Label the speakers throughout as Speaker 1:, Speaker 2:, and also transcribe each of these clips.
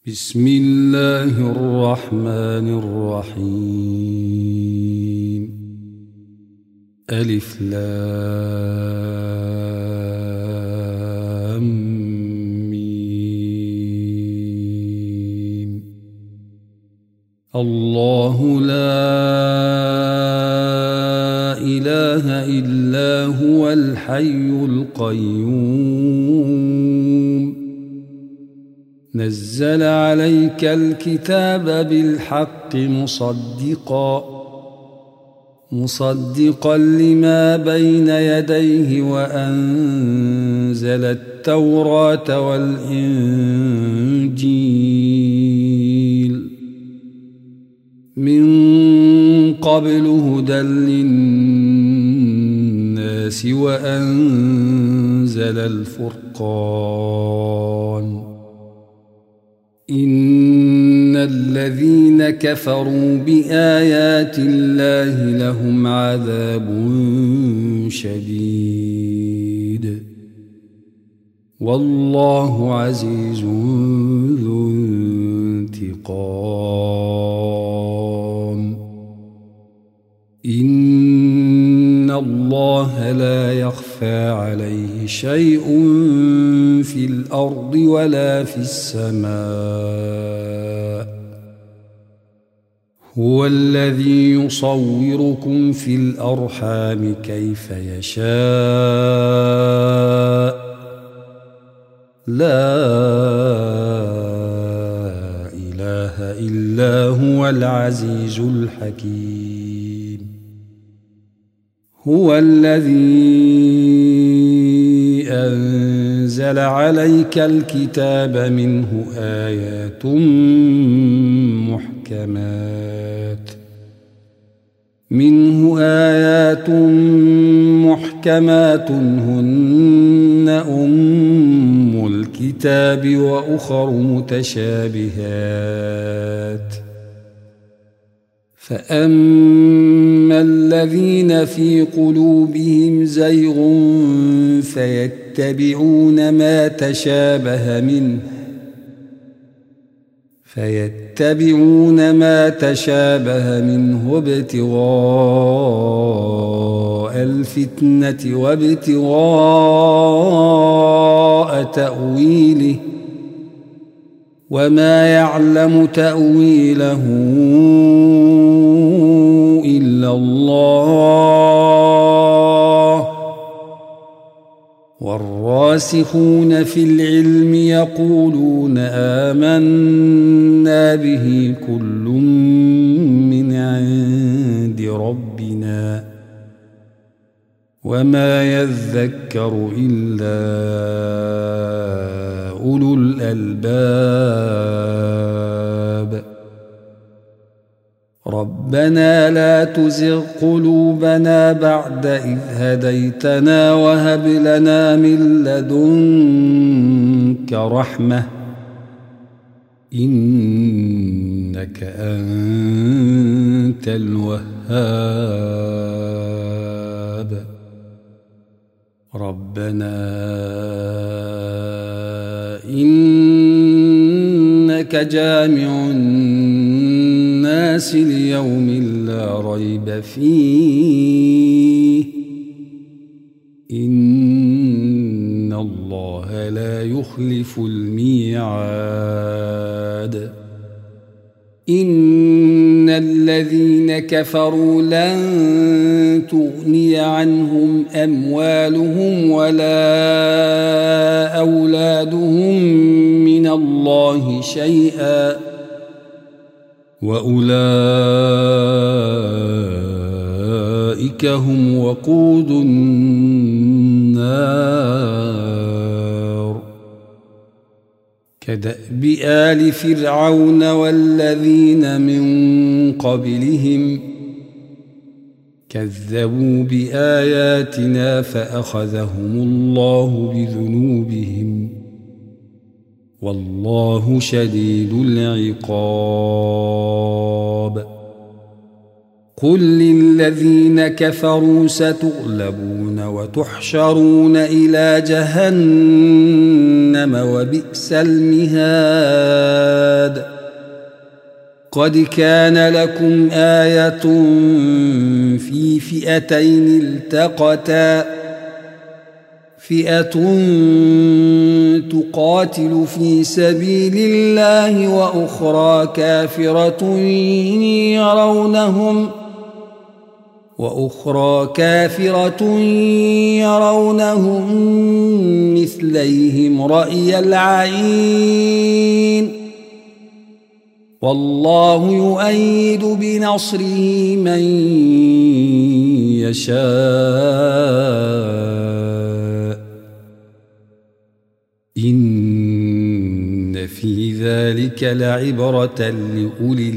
Speaker 1: بسم الله الرحمن الرحيم. ألف لام ميم. الله لا إله إلا هو الحي القيوم. نزل عليك الكتاب بالحق مصدقا لما بين يديه وأنزل التوراة والإنجيل من قبل هدى للناس وأنزل الفرقان. إن الذين كفروا بآيات الله لهم عذاب شديد والله عزيز ذو انتقام. إن الله لا يخفى عليه شيء في الأرض ولا في السماء. هو الذي يصوركم في الأرحام كيف يشاء. لا إله إلا هو العزيز الحكيم. هو الذي أنزل عليك الكتاب منه آيات محكمات هن أم الكتاب وأخر متشابهات. فأما الذين في قلوبهم زيغ فيتبعون ما تشابه منه ابتغاء الفتنة وابتغاء تأويله وما يعلم تأويله إلا الله. والراسخون في العلم يقولون آمنا به كل من عند ربنا وما يذكر إلا أولو الألباب. ربنا لا تزغ قلوبنا بعد إذ هديتنا وهب لنا من لدنك رحمة إنك أنت الوهاب. ربنا إنك جامع الناس ليوم لا ريب فيه إن الله لا يخلف الميعاد. إن الذين كفروا لن تغني عنهم أموالهم ولا أولادهم من الله شيئا وأولئك هم وقود النار. كدأب آل فرعون والذين من قبلهم كذبوا بآياتنا فأخذهم الله بذنوبهم والله شديد العقاب. قل للذين كفروا ستغلبون وتحشرون إلى جهنم وبئس المهاد. قد كان لكم آية في فئتين التقتا فئة تقاتل في سبيل الله وأخرى كافرة يرونهم مثليهم رأي العين والله يؤيد بنصره من يشاء إن في ذلك لعبرة لأولي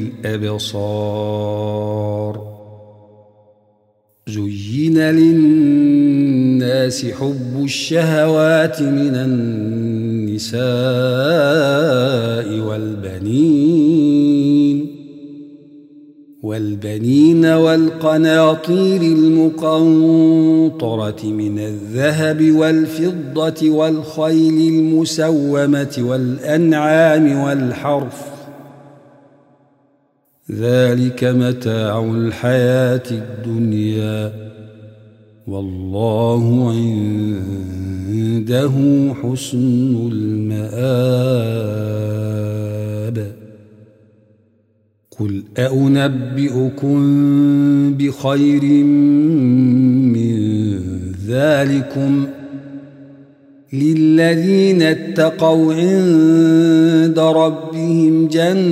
Speaker 1: الأبصار زين للناس حب الشهوات من النساء والبنين والقناطير المقنطرة من الذهب والفضة والخيل المسومة والأنعام والحرث ذلك متاع الحياة الدنيا والله عنده حسن المآب قل أنبئكم بخير من ذلكم للذين اتقوا عند ربهم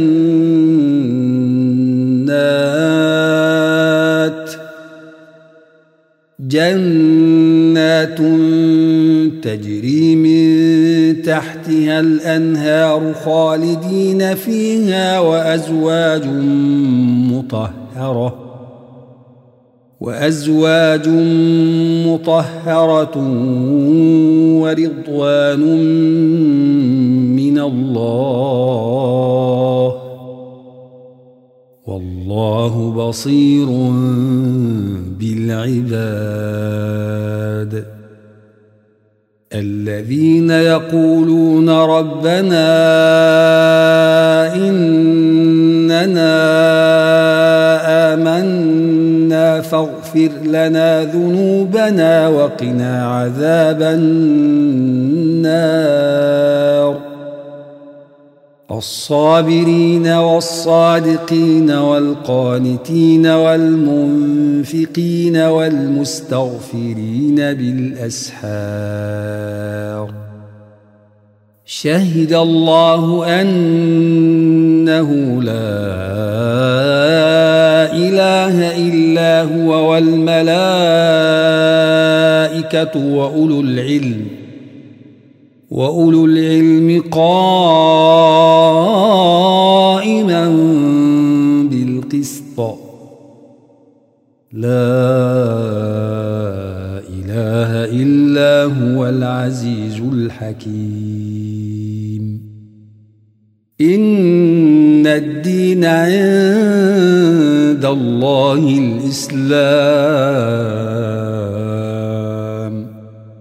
Speaker 1: جنات تجري من تحتها الأنهار خالدين فيها وأزواج مطهرة ورضوان من الله والله بصير بالعباد الذين يقولون ربنا إننا آمنا فاغفر لنا ذنوبنا وقنا عذاب النار الصابرين والصادقين والقانتين والمنفقين والمستغفرين بالأسحار شهد الله أنه لا إله إلا هو والملائكة وأولو العلم قائما بالقسط لا إله إلا هو العزيز الحكيم إن الدين عند الله الإسلام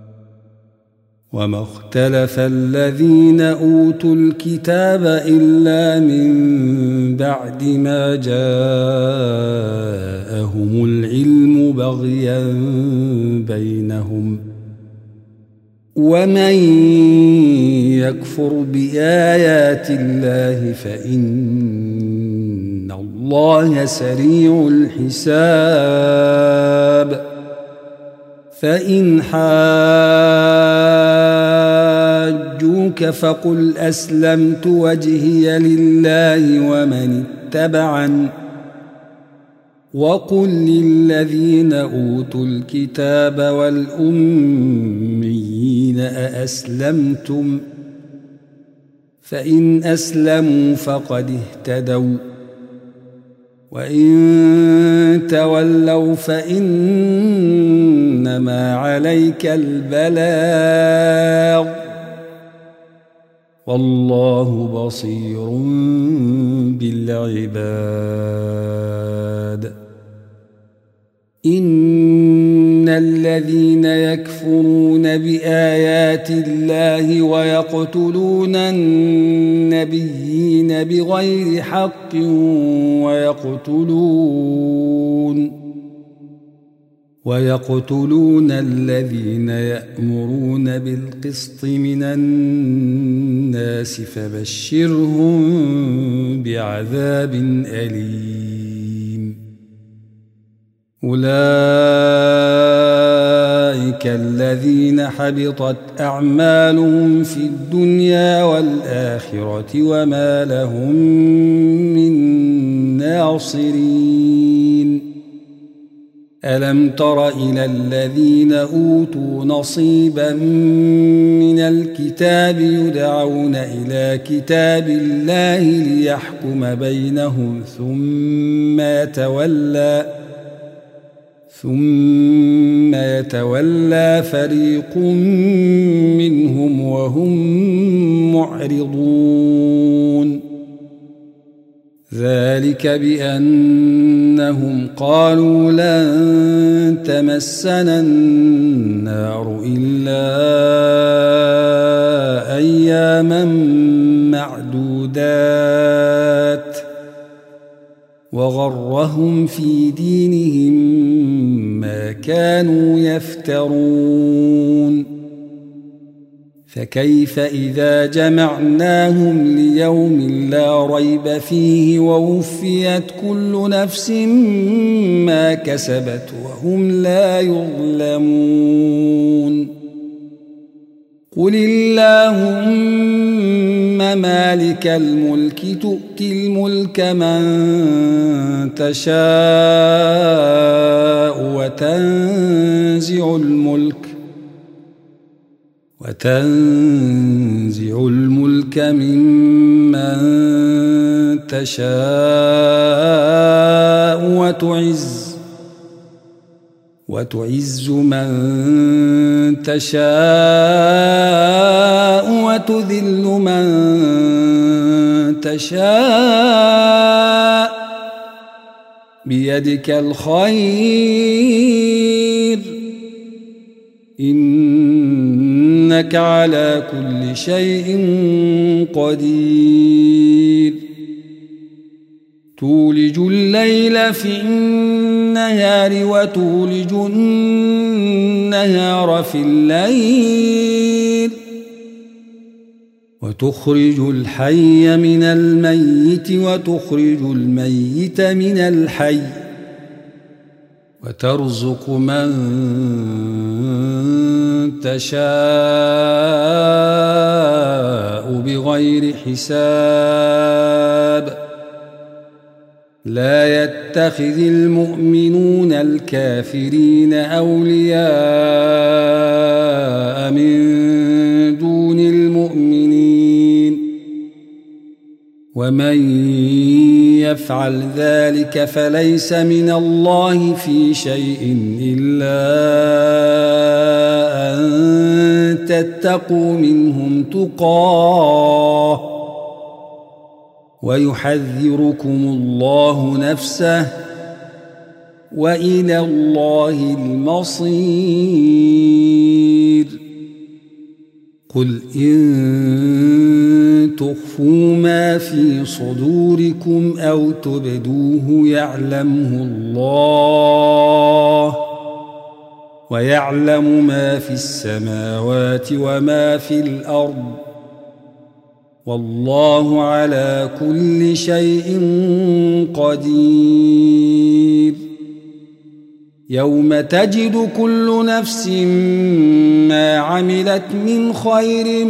Speaker 1: وما اختلف الذين أوتوا الكتاب إلا من بعد ما جاءهم العلم بغيا بينهم ومن يكفر بآيات الله فإن الله سريع الحساب فإن حاجوك فقل أسلمت وجهي لله ومن اتبعني وقل للذين أوتوا الكتاب والأميين أأسلمتم فإن أسلموا فقد اهتدوا وإن تولوا فإنما عليك البلاغ والله بصير بالعباد إن الذين يكفرون بآيات الله ويقتلون النبيين بغير حق ويقتلون الذين يأمرون بالقسط من الناس فبشرهم بعذاب أليم. أولئك الذين حبطت أعمالهم في الدنيا والآخرة وما لهم من ناصرين. ألم تر إلى الذين أوتوا نصيبا من الكتاب يدعون إلى كتاب الله ليحكم بينهم ثم يتولى فريق منهم وهم معرضون. ذلك بأنهم قالوا لن تمسنا النار إلا أياما معدودات وغرهم في دينهم ما كانوا يفترون. فكيف إذا جمعناهم ليوم لا ريب فيه ووفيت كل نفس ما كسبت وهم لا يظلمون. قل اللهم مالك الملك تؤتي الملك من تشاء وتنزع الملك ممن تشاء وتعز من تشاء وتذل من تشاء بيدك الخير إنك على كل شيء قدير. تولج الليل في النهار وتولج النهار في الليل وتخرج الحي من الميت وتخرج الميت من الحي وترزق من تشاء بغير حساب. لا يتخذ المؤمنون الكافرين أولياء من دون المؤمنين ومن يفعل ذلك فليس من الله في شيء إلا أن تتقوا منهم تقاه ويحذركم الله نفسه وإلى الله المصير. قل إن تخفوا ما في صدوركم أو تبدوه يعلمه الله ويعلم ما في السماوات وما في الأرض والله على كل شيء قدير. يوم تجد كل نفس ما عملت من خير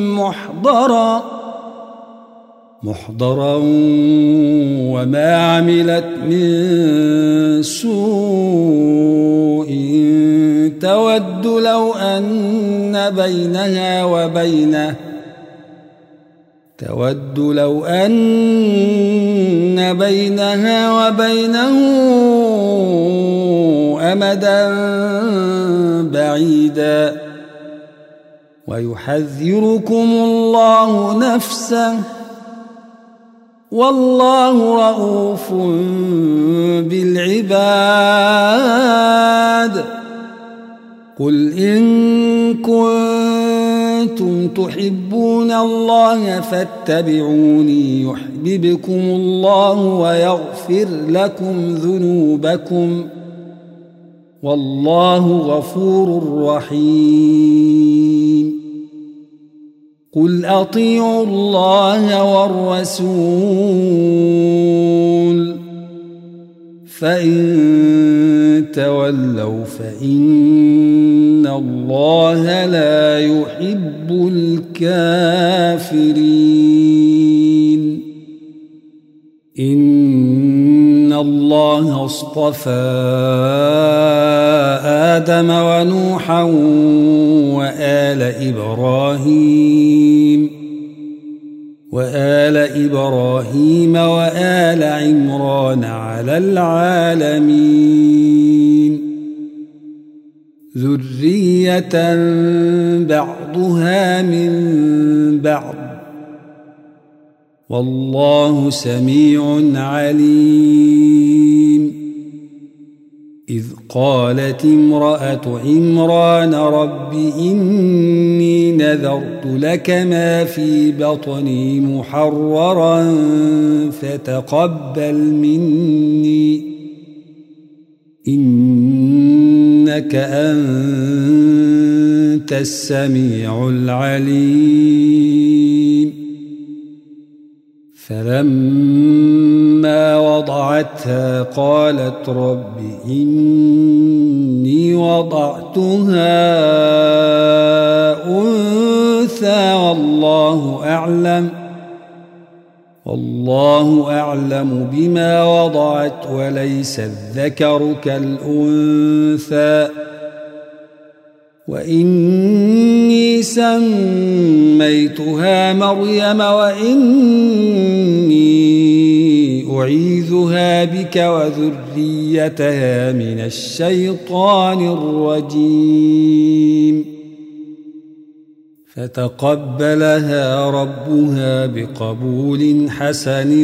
Speaker 1: محضرا وما عملت من سوء تود لو أن بينها وبينه أمدا بعيدا ويحذركم الله نفسه والله رؤوف بالعباد. قل إن كنتم تحبون الله فاتبعوني يحببكم الله ويغفر لكم ذنوبكم والله غفور رحيم قل أطيعوا الله والرسول فإن تولوا فإن الله لا يحب الكافرين إن الله اصطفى آدم ونوحا وآل إبراهيم وآل عمران على العالمين ذرية بعضها من بعض والله سميع عليم إذ قالت امرأة عمران رب إني نذرت لك ما في بطني محررا فتقبل مني إنك أنت السميع العليم فلما وضعتها قالت رب إني وضعتها أنثى والله أعلم بما وضعت وليس الذكر كالأنثى وإني سميتها مريم وإني أعيذها بك وذريتها من الشيطان الرجيم فتقبلها ربها بقبول حسن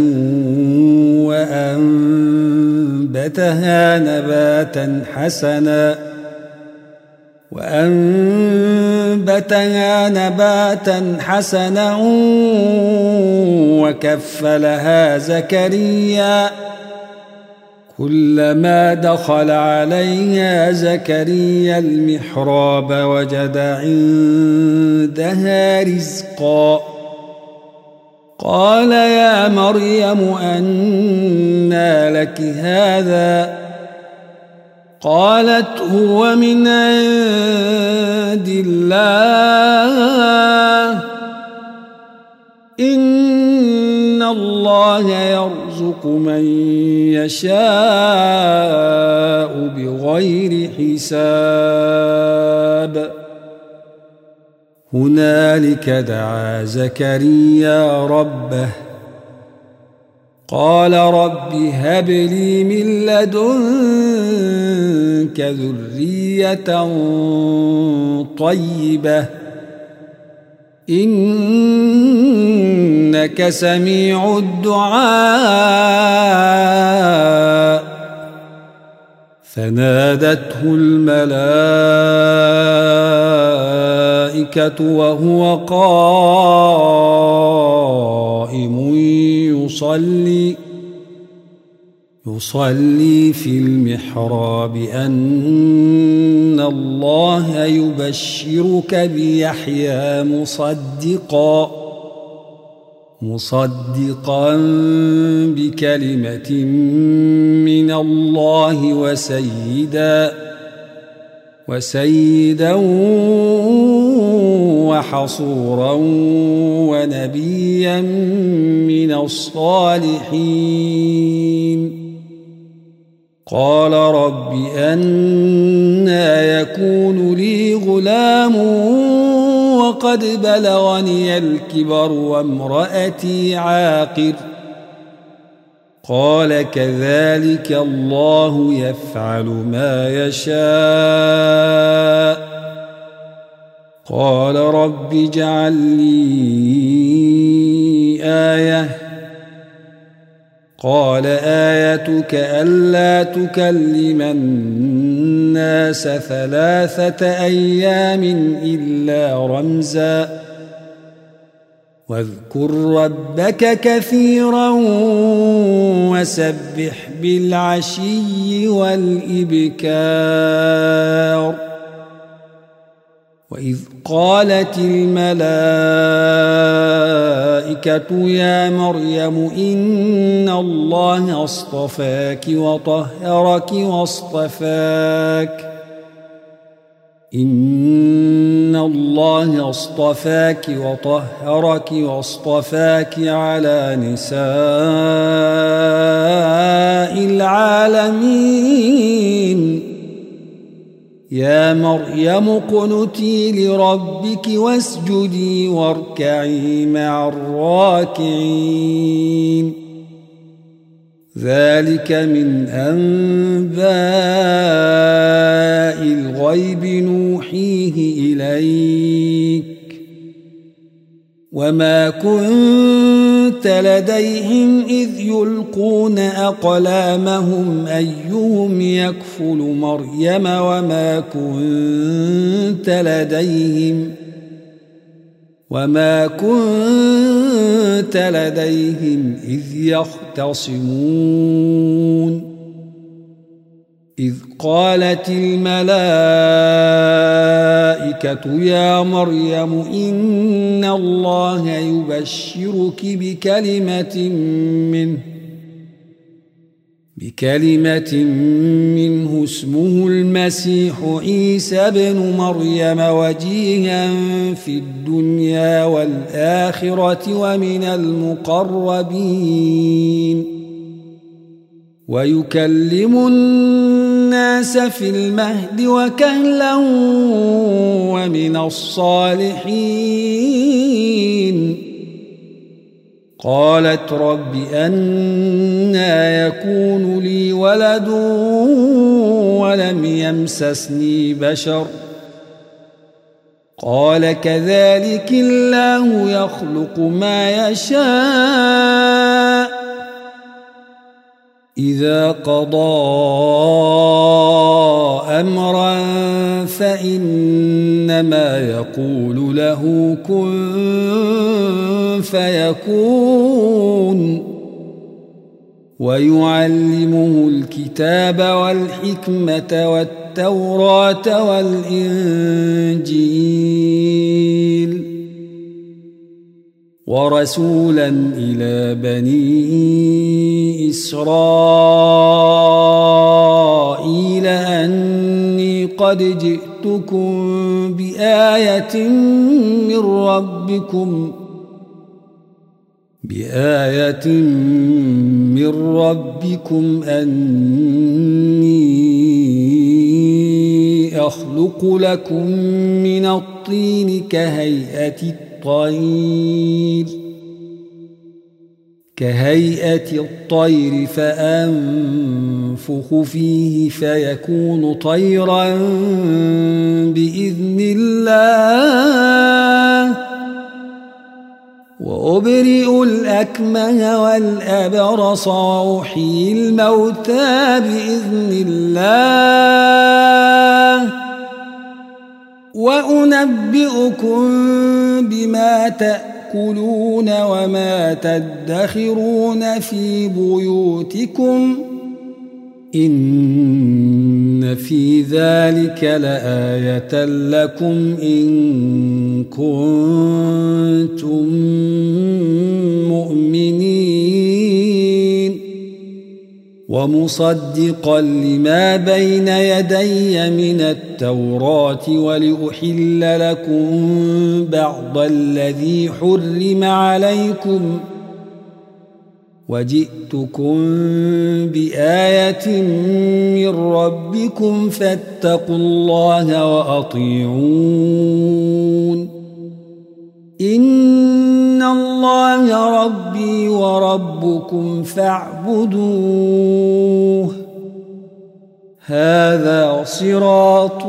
Speaker 1: وأنبتها نباتا حسنا وكفلها زكريا كلما دخل عليها زكريا المحراب وجد عندها رزقا قال يا مريم أنى لك هذا قالت هو من عند الله إن الله يرزق من يشاء بغير حساب هنالك دعا زكريا ربه قال رب هب لي من لدنك ذرية طيبة إنك سميع الدعاء فنادته الملائكة وهو قائم يصلي في المحراب أن الله يبشرك بيحيى مصدقا بكلمة من الله وسيدا وحصورا ونبيا من الصالحين قال رب أنى يكون لي غلام وقد بلغني الكبر وامرأتي عاقر قال كذلك الله يفعل ما يشاء قال رب اجعل لي آية قال آيتك ألا تكلم الناس 3 أيام إلا رمزا واذكر ربك كثيرا وسبح بالعشي والإبكار وإذ قالت الملائكة يا مريم إن الله اصطفاك وطهرك واصطفاك على نساء العالمين يا مريم اقنتي لربك واسجدي واركعي مع الراكعين ذلك من أنباء الغيب نوحيه إليك وما كنت لديهم إذ يلقون أقلامهم أيهم يكفل مريم وما كنت لديهم إذ يختصمون إذ قالت الملائكة يا مريم إن الله يبشرك بكلمة منه اسمه المسيح عيسى بن مريم وجيها في الدنيا والآخرة ومن المقربين ويكلم الناس في المهد وكهلا ومن الصالحين قالت رب أنى يكون لي ولد ولم يمسسني بشر قال كذلك الله يخلق ما يشاء إذا قضى أمرا فإنما يقول له كن فيكون ويعلمه الكتاب والحكمة والتوراة والإنجيل ورسولا إلى بني إسرائيل أني قد جئتكم بآية من ربكم أني أخلق لكم من الطين كهيئة الطير فأنفخ فيه فيكون طيرا بإذن الله وأبرئ الأكمه والأبرص وأحيي الموتى بإذن الله وأنبئكم بما تأكلون وما تدخرون في بيوتكم إن في ذلك لآية لكم إن كنتم مؤمنين ومصدقا لما بين يدي من التوراة ولأحل لكم بعض الذي حرم عليكم وجئتكم بآية من ربكم فاتقوا الله وأطيعون إن الله ربي وربكم فاعبدوه هذا صراط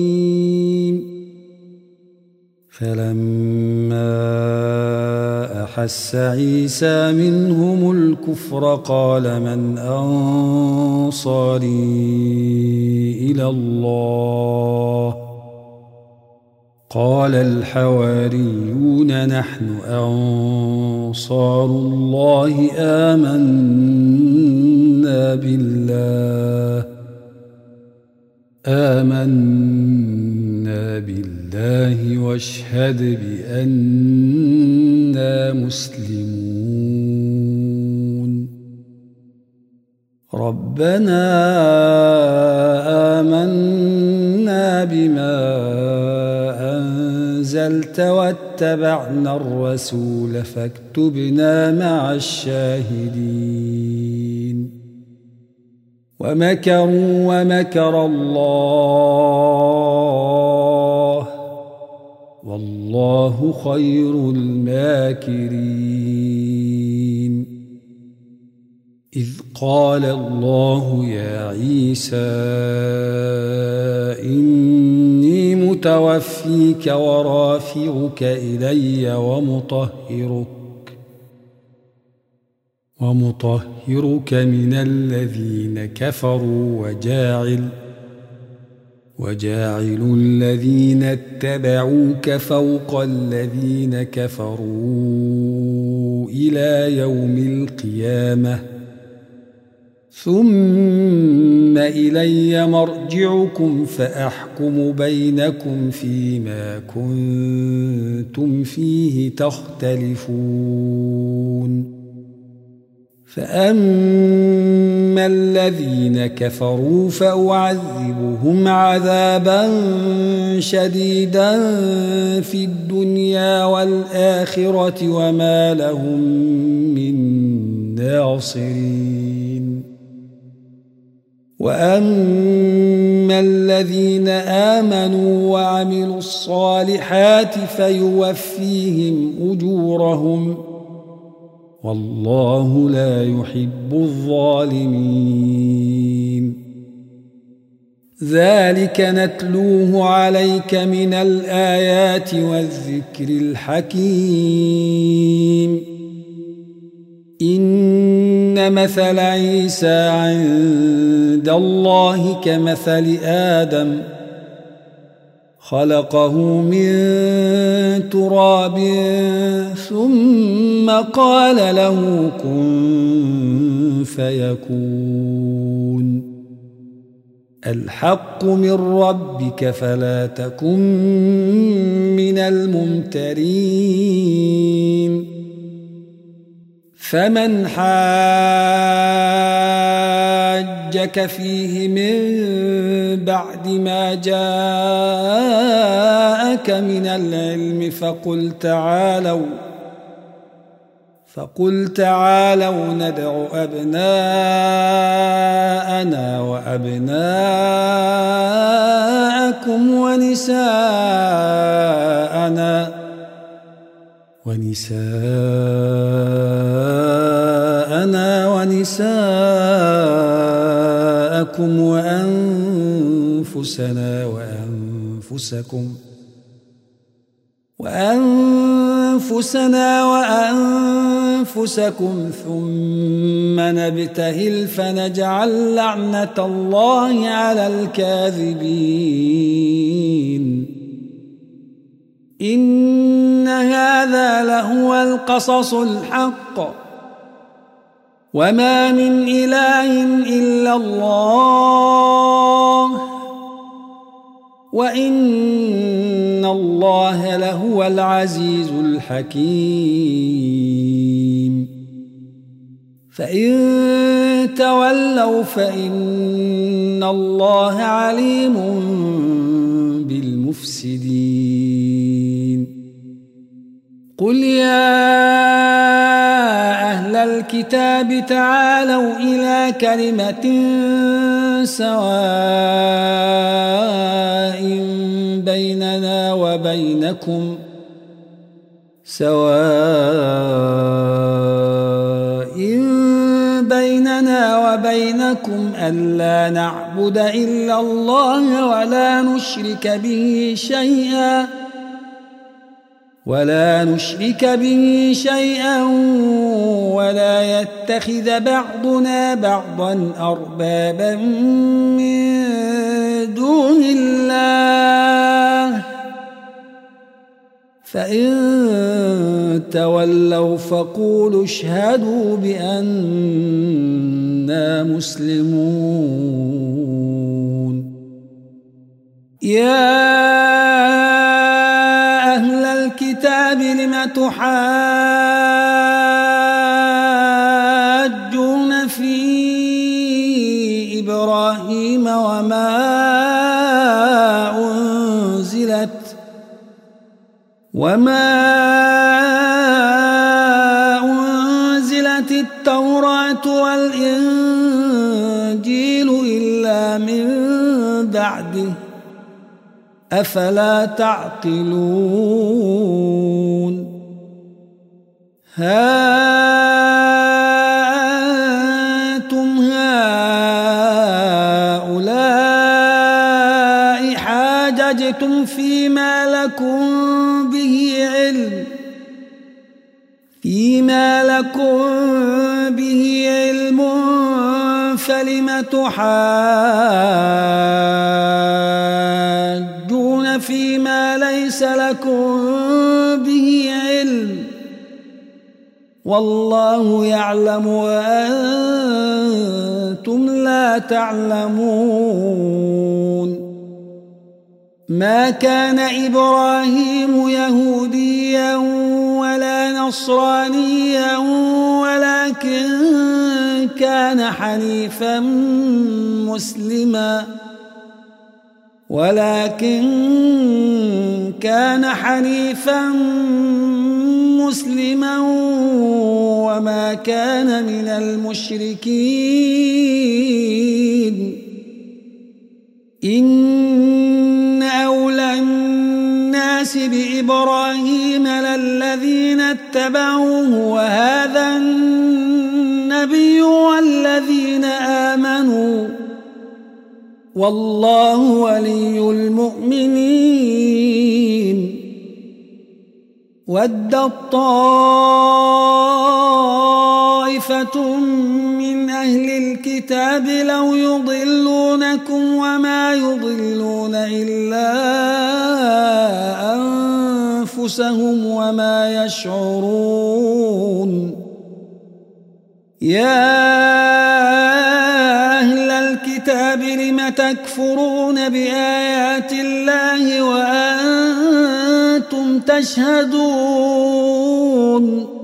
Speaker 1: مستقيم فلما أحس عيسى منهم الكفر قال من أنصاري إلى الله قال الحواريون نحن أنصار الله آمنا بالله واشهد بأننا مسلمون ربنا آمنا بما أنزلت واتبعنا الرسول فاكتبنا مع الشاهدين ومكروا ومكر الله والله خير الماكرين إذ قال الله يا عيسى إني متوفيك ورافعك إلي ومطهرك من الذين كفروا وجاعل الذين اتبعوك فوق الذين كفروا إلى يوم القيامة ثم إلي مرجعكم فأحكم بينكم فيما كنتم فيه تختلفون فأما الذين كفروا فأعذبهم عذابا شديدا في الدنيا والآخرة وما لهم من ناصرين وأما الذين آمنوا وعملوا الصالحات فيوفيهم أجورهم والله لا يحب الظالمين ذلك نتلوه عليك من الآيات والذكر الحكيم إن مثل عيسى عند الله كمثل آدم خلقه من تراب ثم قال له كن فيكون الحق من ربك فلا تكن من الممترين فمن حاجك فيه من بعد ما جاءك من العلم فقل تعالوا ندع أبناءنا وأبناءكم ونساءنا ونساءكم وأنفسنا وأنفسكم ثم نبتهل فنجعل لعنة الله على الكاذبين إن هذا لهو القصص الحق وما من إله إلا الله وإن الله لهو العزيز الحكيم فإن تولوا فإن الله عليم بالمفسدين قل يا أهل الكتاب تعالوا إلى كلمة سواء بيننا وبينكم ألا نعبد إلا الله ولا نشرك به شيئا ولا نشرك به شيئا ولا يتخذ بعضنا بعضا أربابا من دون الله فإن تولوا فقولوا اشهدوا بأننا مسلمون. يا أهل الكتاب لم تحاجون في إبراهيم وما أنزلت التوراة والإنجيل إلا من بعده أفلا تعقلون. ها أنتم هؤلاء حاججتم فيما لكم به علم فلم تحاجون فيما ليس لكم به علم والله يعلم وأنتم لا تعلمون. ما كان إبراهيم يهوديا ولا نصرانيا ولكن كان حنيفا مسلما وما كان من المشركين. إن أولى الناس بإبراهيم للذين اتبعوه وهذا النبي والذين آمنوا والله ولي المؤمنين. ودت طائفة من أهل الكتاب لو يضلونكم وما يضلون إلا أنفسهم وما يشعرون. يا أهل الكتاب لم تكفرون بآيات الله وأنتم تشهدون.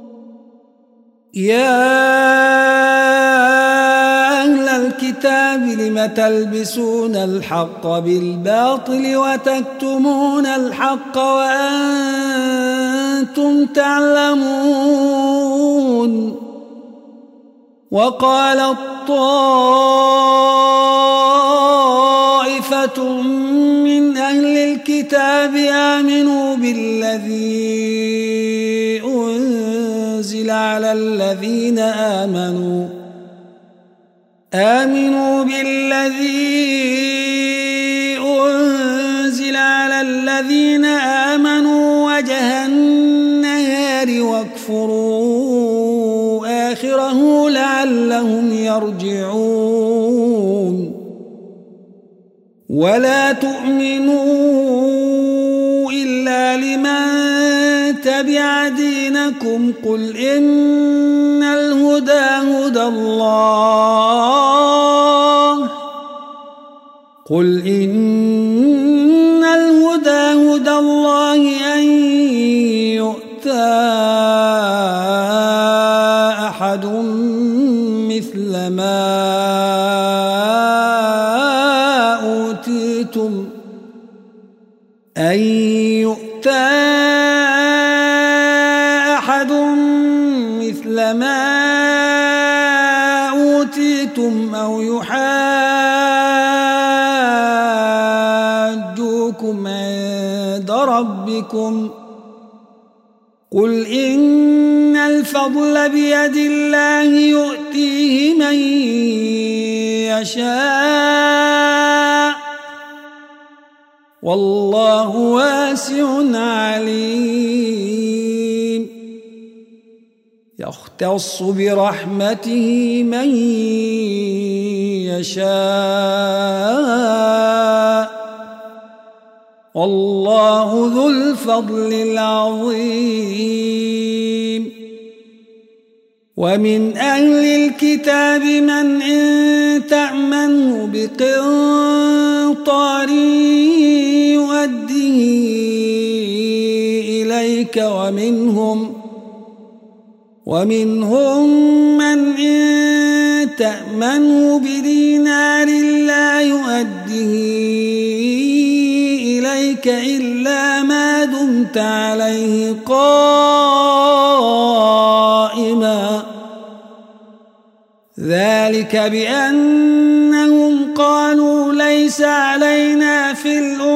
Speaker 1: يا أهل الكتاب لم تلبسون الحق بالباطل وتكتمون الحق وأنتم تعلمون. وقال طائفة من أهل الكتاب آمنوا بالذي أنزل على الذين آمنوا وجه النهار واكفروا آخره لعلهم يرجعون. ولا تؤمنوا إلا لمن تبع دينكم قل إن الهدى هدى الله أن يؤتى أحد مثل ما أوتيتم أو يحاجوكم عند ربكم قل إن الفضل بيد الله يؤتيه من يشاء والله واسع عليم يختص برحمته من يشاء والله ذو الفضل العظيم ومن أهل الكتاب من إن تأمنه بقنطار يؤديه إليك ومنهم من إن تأمنه بدينار لا يؤديه إليك إلا ما دمت عليه قائما ذلك بأنهم قالوا ليس علينا في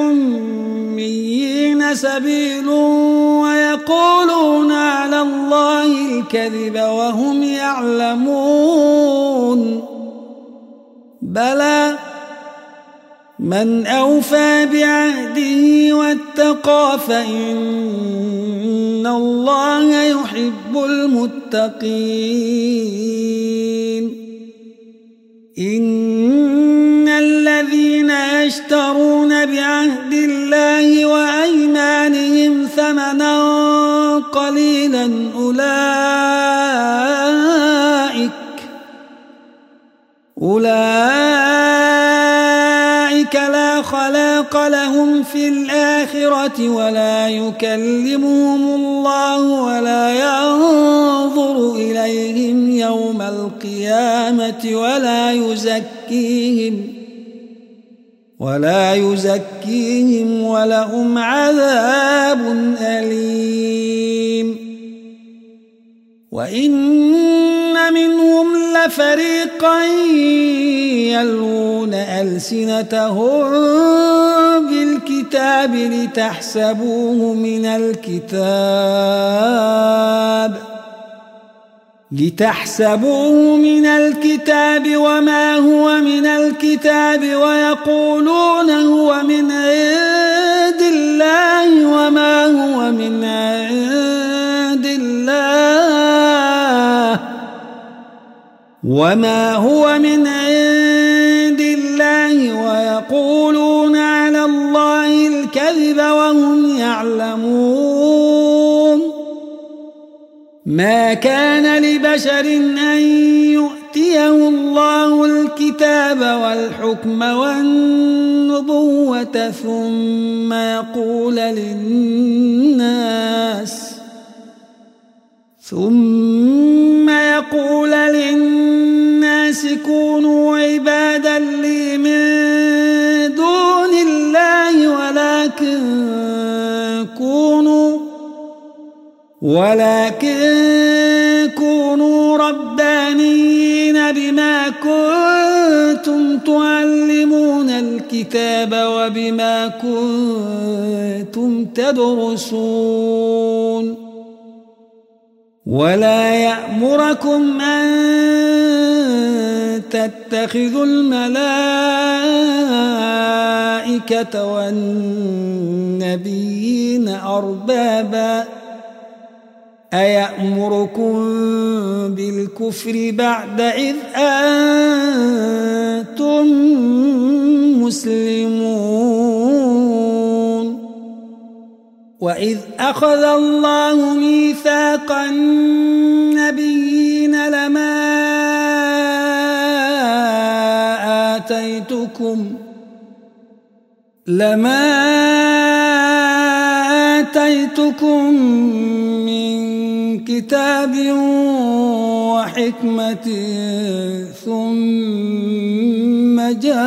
Speaker 1: الأميين سبيل ويقولون على الله الكذب وهم يعلمون بلى من أوفى بعهده واتقى فإن الله يحب المتقين إن الذين يشترون بعهد الله وأيمانهم ثمنا قليلا أولئك لا خلاق لهم في الآخرة ولا يكلمهم الله ولا ينظر إليهم يوم القيامة ولا يزكيهم ولهم عذاب أليم وإن منهم لفريقا يلوون ألسنتهم بالكتاب لتحسبوه من الكتاب وما هو من الكتاب ويقولون هو من عند الله وما هو من عند الله ويقولون على الله الكذب وهم يعلمون ما كان لبشر أن يؤتيه الله الكتاب والحكم والنبوة ثم يقول للناس كونوا عبادا لي من دون الله ولكن كونوا ربانيين بما كنتم تعلمون الكتاب وبما كنتم تدرسون ولا يأمركم أن تتخذوا الملائكة والنبيين أربابا أيأمركم بالكفر بعد إذ أنتم مسلمون وإذ أخذ الله ميثاق النبيين لما آتيتكم من كتاب وحكمة ثم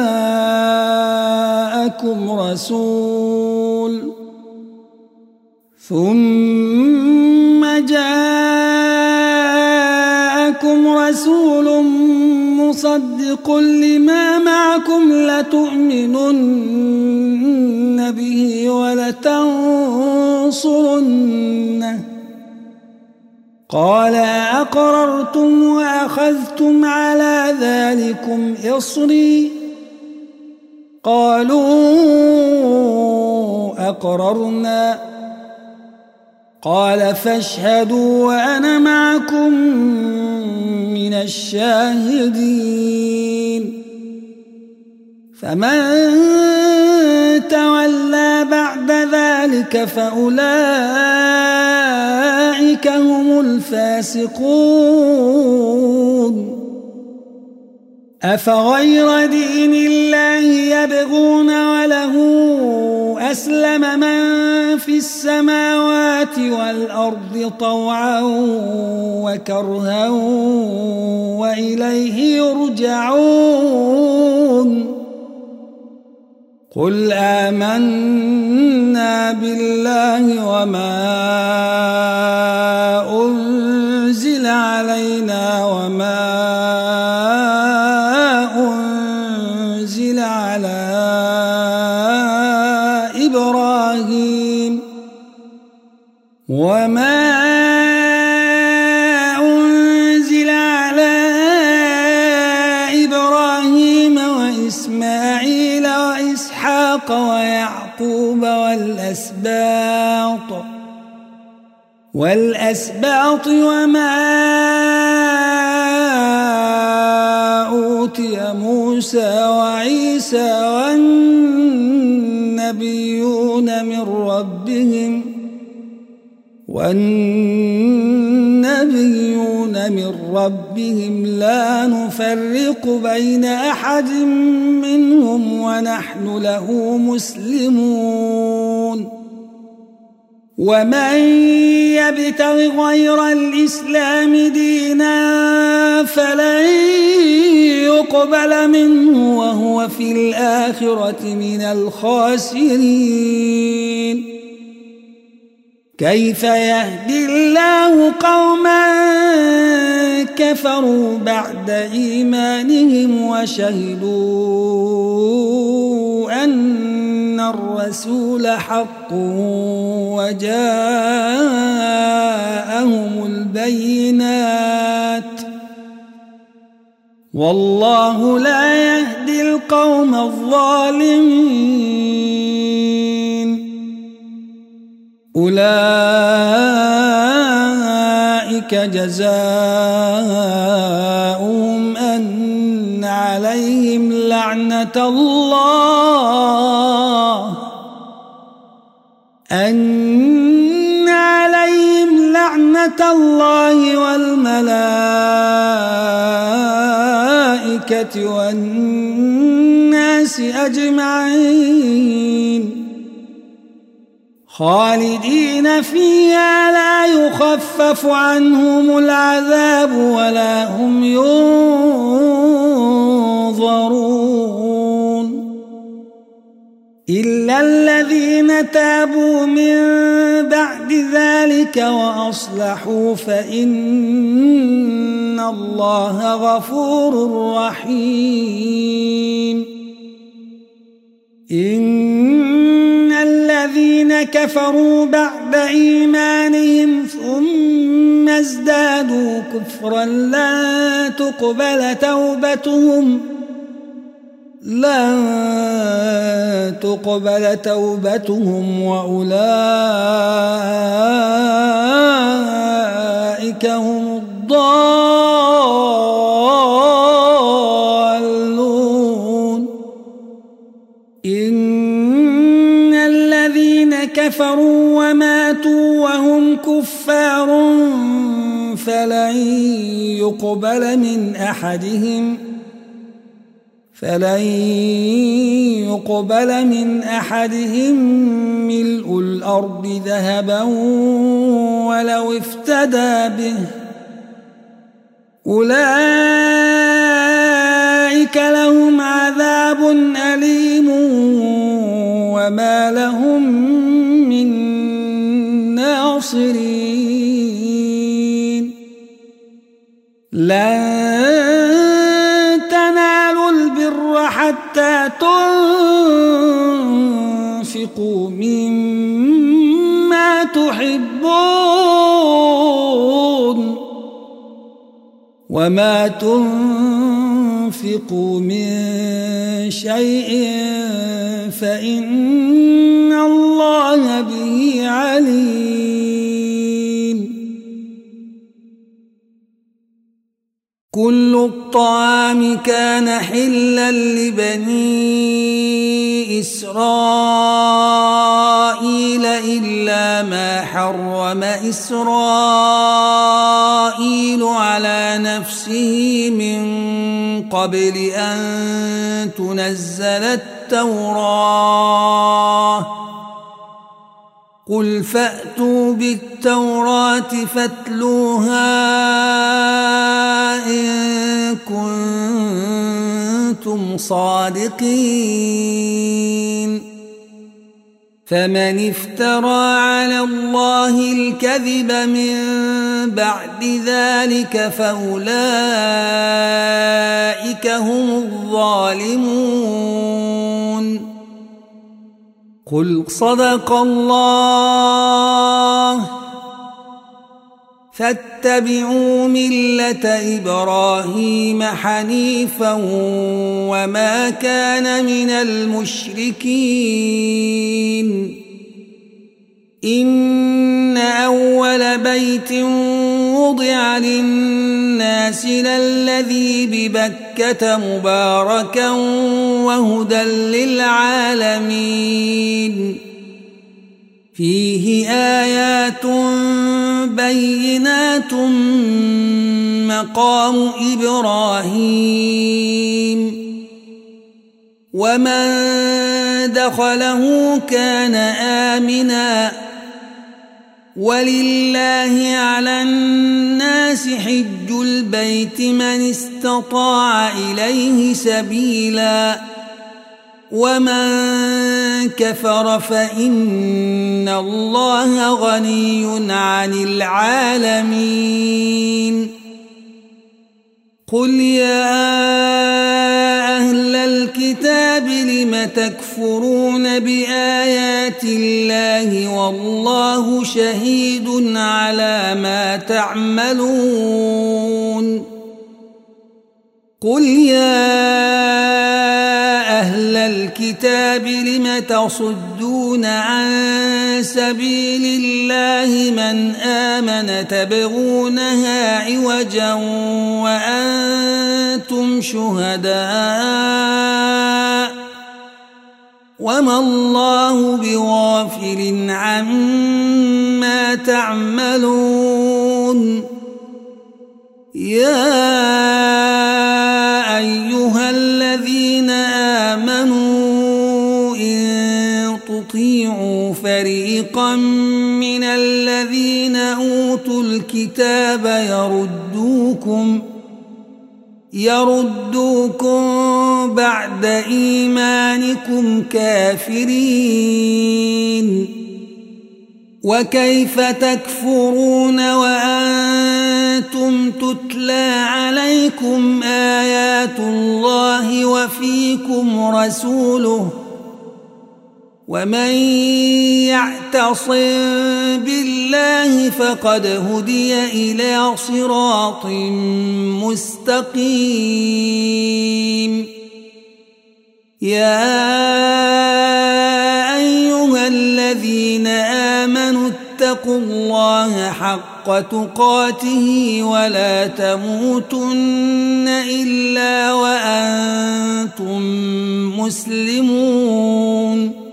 Speaker 1: جاءكم رسول مصدق لما معكم لتؤمنن به ولتنصرنه قال أقررتم وأخذتم على ذلكم إصري قالوا أقررنا قال فاشهدوا وأنا معكم من الشاهدين فمن تولى بعد ذلك فأولئك هم الفاسقون أفغير دين الله يبغون وله أسلم من في السماوات والأرض طوعا وكرها وإليه يرجعون قل آمنا بالله وما أنزل علينا وما أنزل على إبراهيم وإسماعيل وإسحاق ويعقوب والأسباط وما أوتي موسى وعيسى والنبيون من ربهم لا نفرق بين أحد منهم ونحن له مسلمون ومن يبتغ غير الإسلام دينا فلن يقبل منه وهو في الآخرة من الخاسرين كيف يهدي الله قوما كفروا بعد إيمانهم وشهدوا أن الرسول حق وجاءهم البينات والله لا يهدي القوم الظالمين أولئك جزاؤهم أن عليهم لعنة الله والملائكة والناس أجمعين خالدين فيها لا يخفف عنهم العذاب ولا هم ينظرون إلا الذين تابوا من بعد ذلك وأصلحوا فإن الله غفور رحيم إن الذين كفروا بعد إيمانهم ثم ازدادوا كفرا لا تقبل توبتهم وأولئك هم الضالون إن الذين كفروا وماتوا وهم كفار فلن يقبل من أحدهم ملء الأرض ذهبا ولو افتدى به أولئك لهم عذاب أليم وما لهم من ناصرين لن تنالوا البر حتى تنفقوا مما تحبون وما تنفقوا تنفقوا من شيء فإن الله به عليم. كل الطعام كان حلا لبني إسرائيل إلا ما حرم إسرائيل على نفسه من قبل أن تنزل التوراة. قل فأتوا بالتوراة فاتلوها إن كنتم صادقين. فمن افترى على الله الكذب من بعد ذلك فأولئك هم الظالمون. قل صدق الله. فاتبعوا ملة إبراهيم حنيفا وما كان من المشركين. إن أول بيت وضع للناس للذي ببكة مباركا وهدى للعالمين. فيه آيات بينات مقام إبراهيم ومن دخله كان آمنا. ولله على الناس حج البيت من استطاع إليه سبيلا ومن كفر فإن الله غني عن العالمين. قل يا أهل الكتاب لم تكفرون بآيات الله والله شهيد على ما تعملون. قل يا أهل الكتاب لم تصدون عن سبيل الله من آمن تبغونها عوجا وأنتم شهداء وما الله بغافل عما تعملون. يا أيها الذين آمنوا إن تطيعوا فريقا من الذين أوتوا الكتاب يردوكم بعد إيمانكم كافرين. وكيف تكفرون وأنتم تتلى عليكم آيات الله وفيكم رسوله ومن يعتصم بالله فقد هدي إلى صراط مستقيم. يا أيها الذين آمنوا اتقوا الله حق تقاته ولا تموتن إلا وأنتم مسلمون.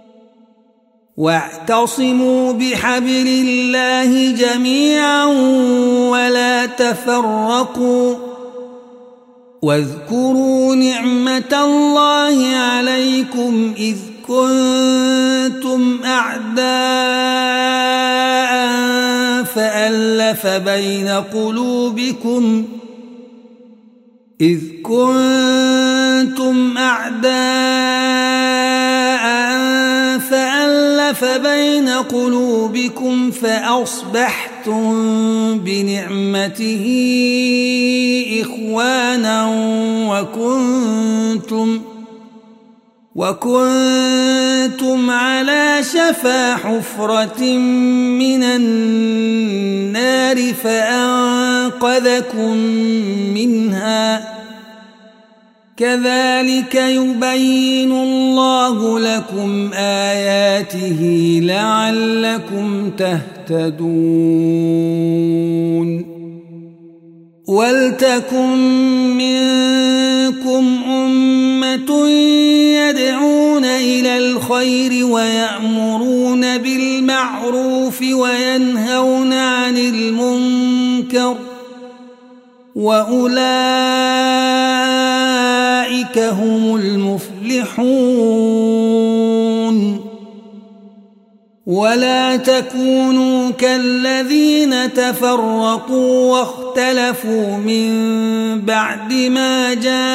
Speaker 1: واعتصموا بحبل الله جميعا ولا تفرقوا. واذكروا نعمة الله عليكم إذ كنتم أعداء فألف بين قلوبكم فأصبحتم بنعمته إخوانا وكنتم على شفا حفرة من النار فأنقذكم منها كذلك يبين الله لكم آياته لعلكم تهتدون ولتكن منكم أمة يدعون إلى الخير ويأمرون بالمعروف وينهون عن المنكر وأولئك هم المفلحون ولا تكونوا كالذين تفرقوا واختلفوا من بعد ما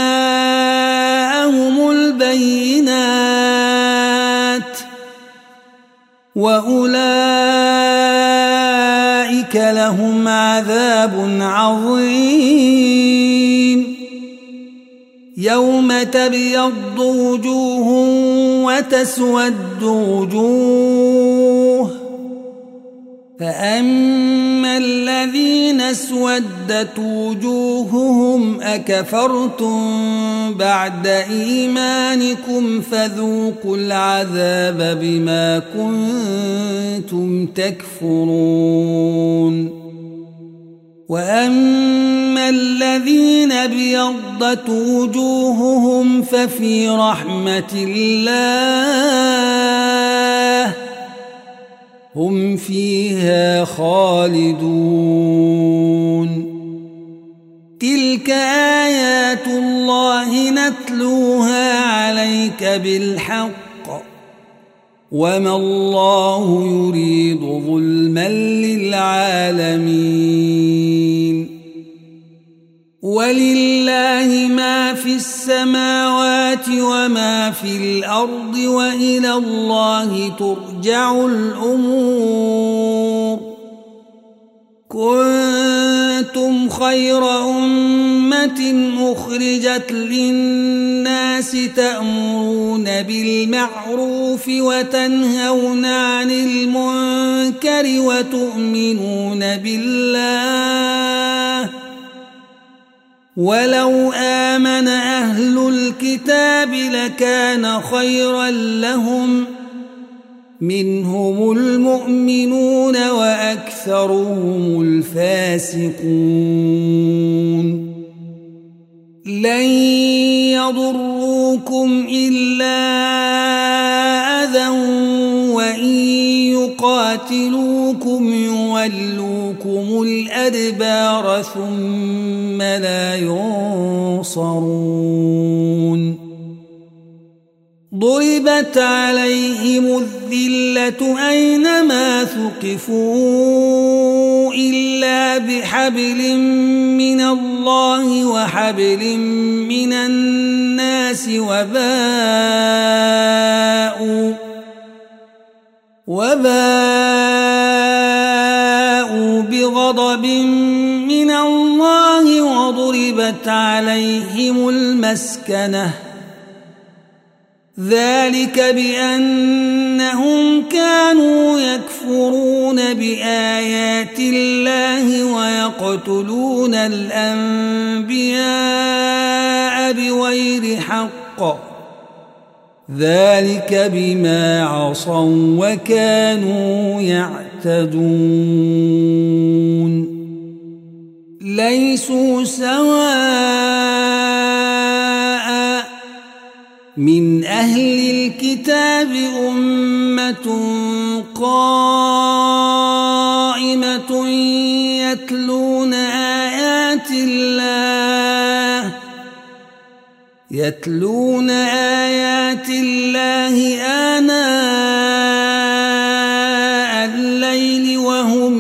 Speaker 1: جاءهم البينات وأولئك لهم عذاب عظيم يوم تبيض وجوه وتسود وجوه فأما الذين اسودت وجوههم أكفرتم بعد إيمانكم فذوقوا العذاب بما كنتم تكفرون وأما الذين ابيضت وجوههم ففي رحمة الله هم فيها خالدون تلك آيات الله نتلوها عليك بالحق وما الله يريد ظلما للعالمين ولله ما في السماوات وما في الأرض وإلى الله ترجع الأمور كنتم خير أمة أخرجت للناس تأمرون بالمعروف وتنهون عن المنكر وتؤمنون بالله ولو آمن أهل الكتاب لكان خيرا لهم منهم المؤمنون وأكثرهم الفاسقون لن يضروكم إلا أذى وإن يقاتلوكم يولوكم الأدبار ثم لا ينصرون ضربت عليهم الذلة أينما ثقفوا إلا بحبل من الله وحبل من الناس وباءوا بغضب من الله وضربت عليهم المسكنة ذلك بأنهم كانوا يكفرون بآيات الله ويقتلون الأنبياء بغير حق ذلك بما عصوا وكانوا يعتدون ليسوا سواء من أهل الكتاب أمة قائمة يتلون آيات الله آناء الليل وهم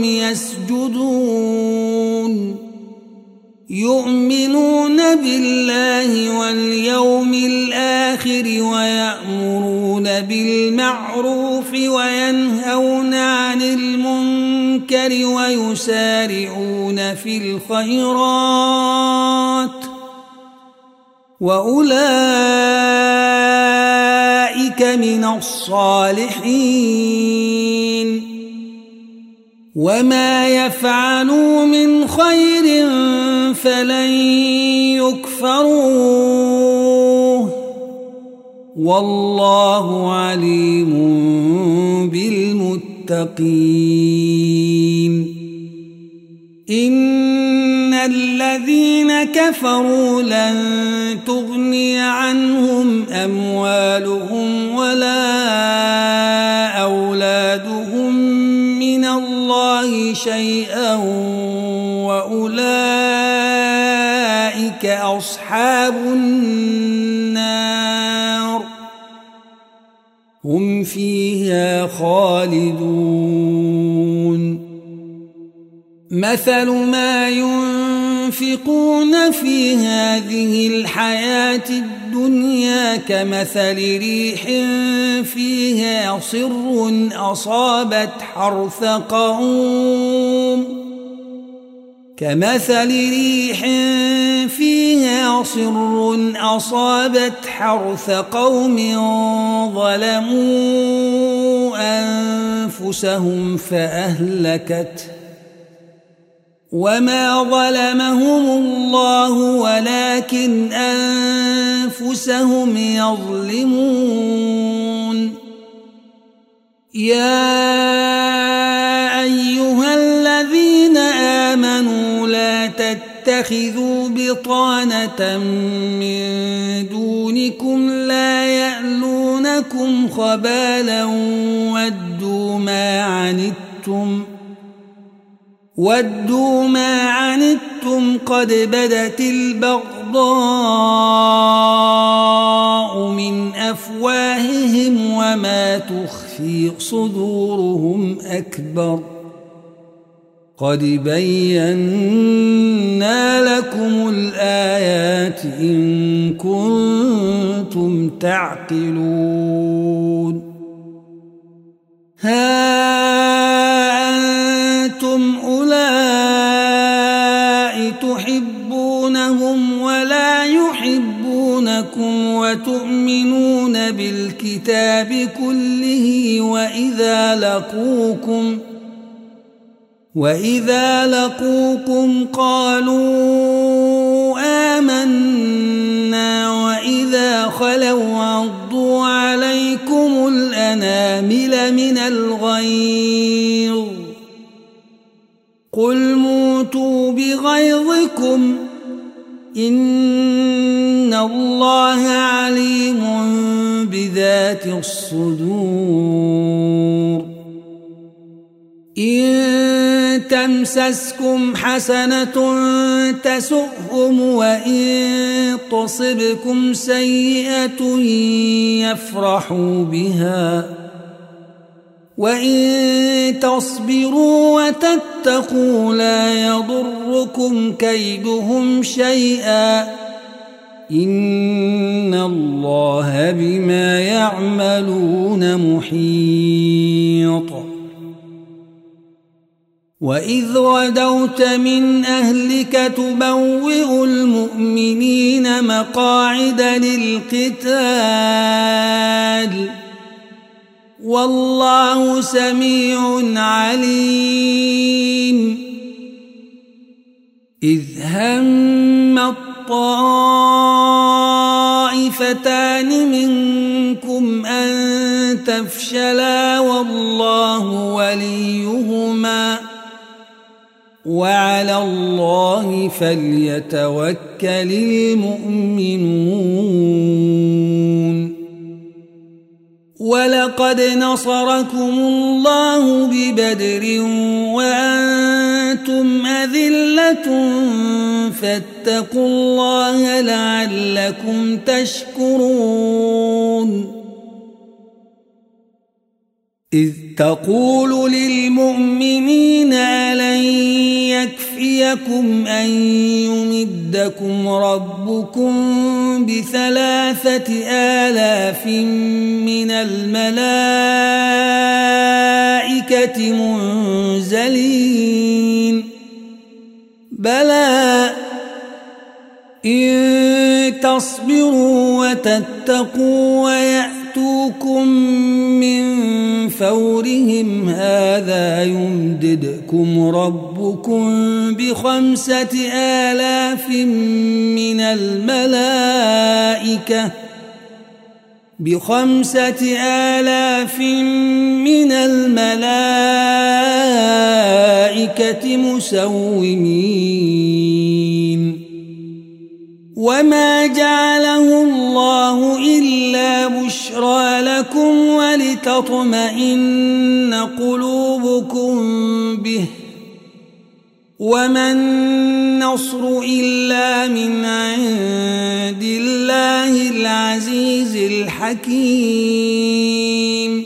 Speaker 1: يسجدون يؤمنون بالله واليوم الآخر ويأمرون بالمعروف وينهون عن المنكر ويسارعون في الخيرات وأولئك من الصالحين وما يفعلوا من خير فلن يكفروا والله عليم بالمتقين. إن الذين كفروا لن تغني عنهم أموالهم ولا أولادهم من الله شيئا وأولئك أصحاب النار هم فيها خالدون. مثل ما ينفقون في هذه الحياة الدنيا كمثل ريح فيها صر أصابت حرث قوم ظلموا أنفسهم فأهلكته وما ظلمهم الله ولكن أنفسهم يظلمون. يا أيها الذين آمنوا لا تتخذوا بطانة من دونكم لا يألونكم خبالا ودوا ما عنتم قد بدت البغضاء من أفواههم وما تخفي صدورهم أكبر. قد بينا لكم الآيات إن كنتم تعقلون. ها أنتم أولئك تحبونهم ولا يحبونكم وتؤمنون بالكتاب كله وإذا لقوكم قالوا آمنا وإذا خلوا عضوا عليكم الأنامل من الغيظ قل موتوا بغيظكم إن الله عليم بذات الصدور. إن تمسسكم حسنة تسؤهم وإن تصبكم سيئة يفرحوا بها وإن تصبروا وتتقوا لا يضركم كيدهم شيئا إن الله بما يعملون محيط. وإذ غدوت من أهلك تبوئ المؤمنين مقاعد للقتال والله سميع عليم. إذ هم الطائفتان منكم أن تفشلا والله وليهما وعلى الله فليتوكل المؤمنون. ولقد نصركم الله ببدر وأنتم أذلة فاتقوا الله لعلكم تشكرون. إذ تقول للمؤمنين ألن يكفيكم أن يمدكم ربكم ب3,000 من الملائكة منزلين بلى إن تصبروا وتتقوا ويأتوكم من فورهم هذا يمددكم ربكم ب5,000 من الملائكة ب5,000 من الملائكة مسومين وما جعله الله إلا بشرى لكم ولتطمئن قلوبكم به وما النصر إلا من عند الله العزيز الحكيم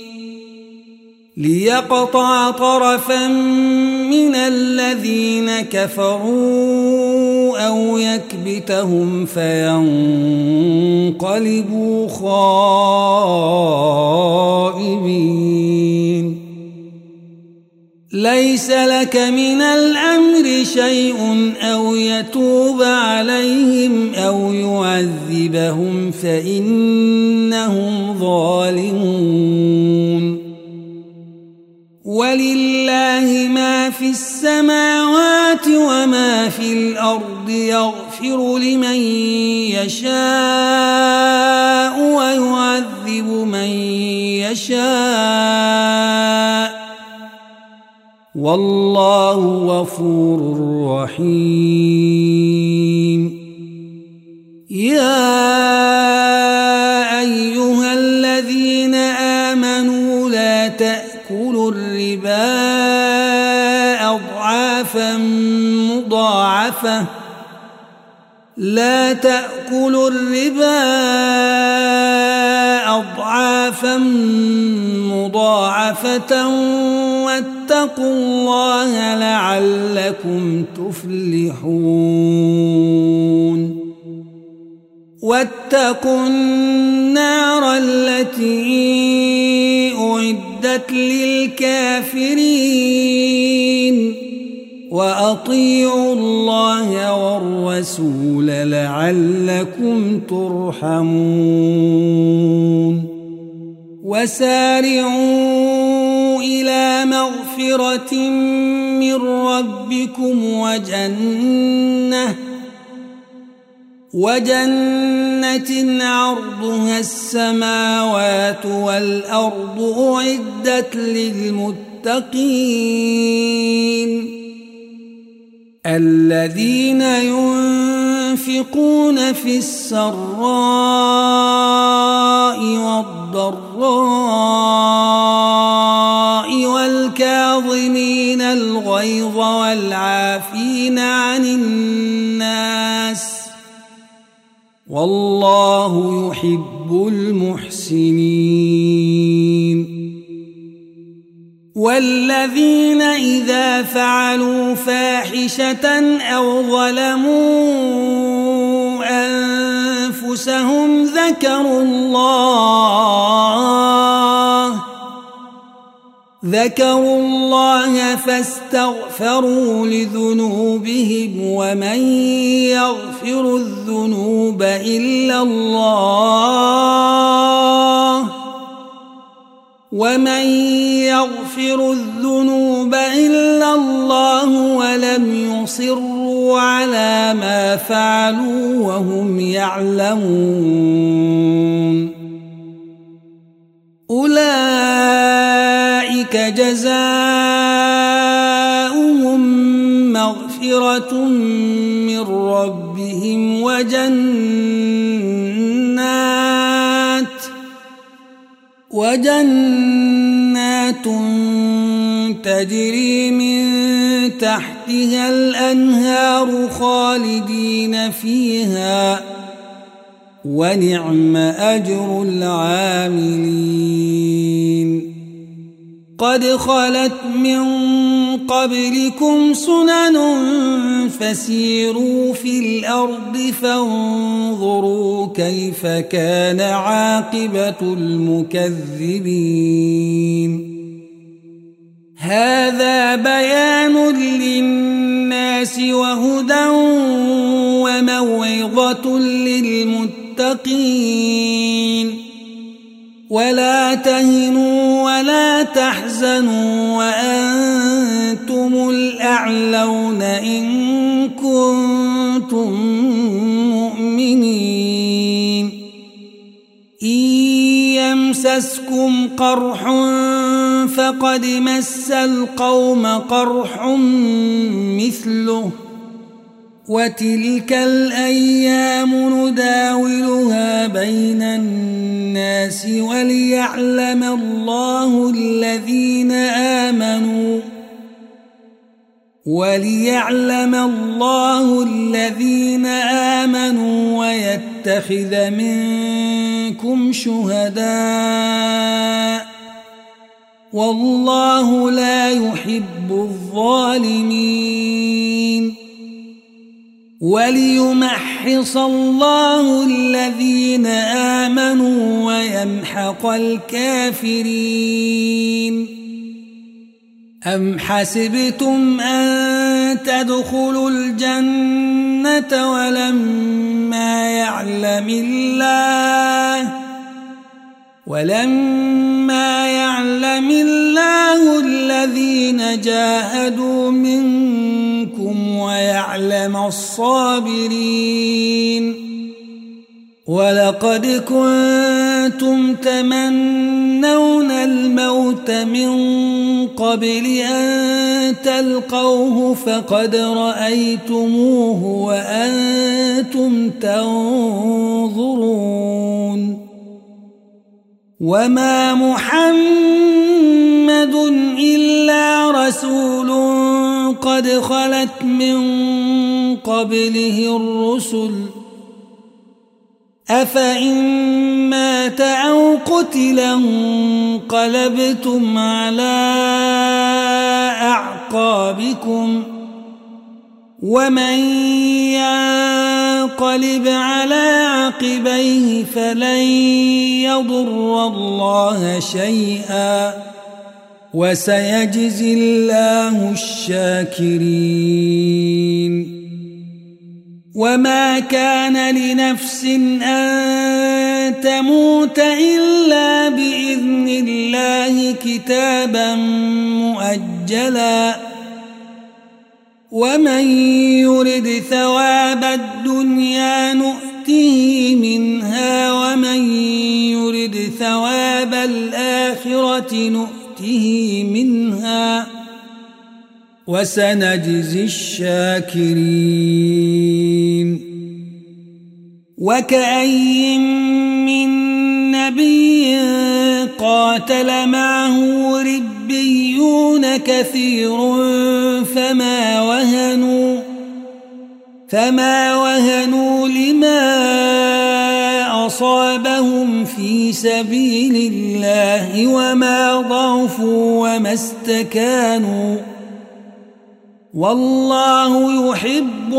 Speaker 1: ليقطع طرفا من الذين كفروا أو يكبتهم فينقلبوا خائبين ليس لك من الأمر شيء أو يتوب عليهم أو يعذبهم فإنهم ظالمون ولله ما في السماوات وما في الأرض يغفر لمن يشاء ويعذب من يشاء والله غفور رحيم يا أيها الذين آمنوا لا تأكلوا الربا أضعافا مضاعفة واتقوا الله لعلكم تفلحون واتقوا النار التي أعدت للكافرين وأطيعوا الله والرسول لعلكم ترحمون وسارعوا إلى مغفرة من ربكم وجنة عرضها السماوات والأرض أعدت للمتقين الذين ينفقون في السراء والضراء والكاظمين الغيظ والعافين عن الناس والله يحب المحسنين والذين إذا فعلوا فاحشة أو ظلموا أنفسهم ذكروا الله فاستغفروا لذنوبهم ومن يغفر الذنوب إلا الله ولم يصروا على ما فعلوا وهم يعلمون أولئك جزاؤهم مغفرة من ربهم وجنات تجري من تحتها الأنهار خالدين فيها ونعم أجر العاملين قد خلت من قبلكم سنن فسيروا في الأرض فانظروا كيف كان عاقبة المكذبين هذا بيان للناس وهدى وموعظة للمتقين ولا تهنوا ولا تحزنوا وأنتم الأعلون إن كنتم مؤمنين يمسسكم قرح فقد مس القوم قرح مثله وتلك الأيام نداولها بين الناس وليعلم الله الذين آمنوا ويتخذ منكم شهداء والله لا يحب الظالمين وليمحص الله الذين آمنوا ويمحق الكافرين أم حسبتم أن تدخلوا الجنة ولما يعلم الله الذين جاهدوا منكم ويعلم الصابرين ولقد كنتم تمنون الموت من قبل أن تلقوه فقد رأيتموه وأنتم تنظرون وما محمد إلا رسول قد خلت من قبله الرسل أفإن مات أو قتل انقلبتم على أعقابكم ومن ينقلب على عقبيه فلن يضر الله شيئا وسيجزي الله الشاكرين وما كان لنفس أن تموت إلا بإذن الله كتابا مؤجلا ومن يرد ثواب الدنيا نؤته منها ومن يرد ثواب الآخرة نؤته منها وسنجزي الشاكرين وكأي من نبي قاتل معه ربيون كثير فما وهنوا لما أصابهم في سبيل الله وما ضعفوا وما استكانوا والله يحب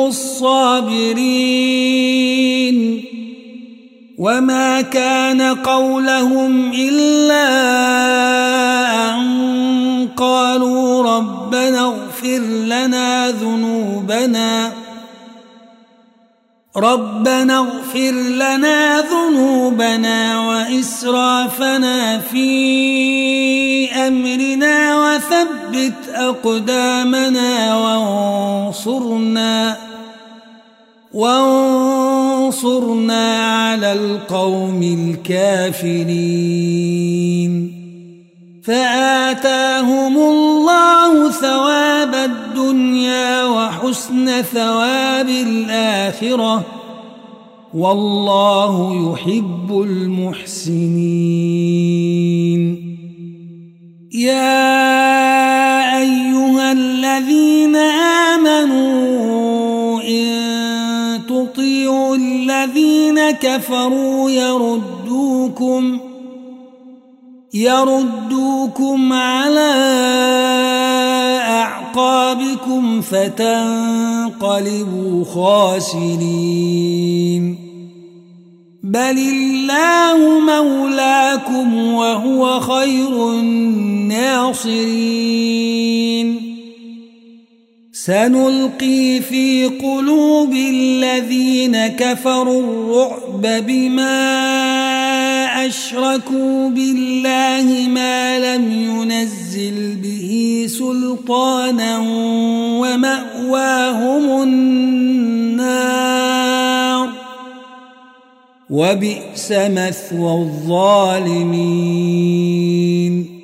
Speaker 1: الصابرين وما كان قولهم إلا أن قالوا ربنا اغفر لنا ذنوبنا وإسرافنا في أمرنا وثبت أقدامنا وانصرنا على القوم الكافرين فآتاهم الله ثواب الدنيا وحسن ثواب الآخرة والله يحب المحسنين يا أيها الذين آمنوا إن تطيعوا الذين كفروا يردوكم على أعقابكم فتنقلبوا خاسرين بل الله مولاكم وهو خير الناصرين سنلقي في قلوب الذين كفروا الرعب بما أشركوا بالله ما لم ينزل به سلطانا وبئس مثوى الظالمين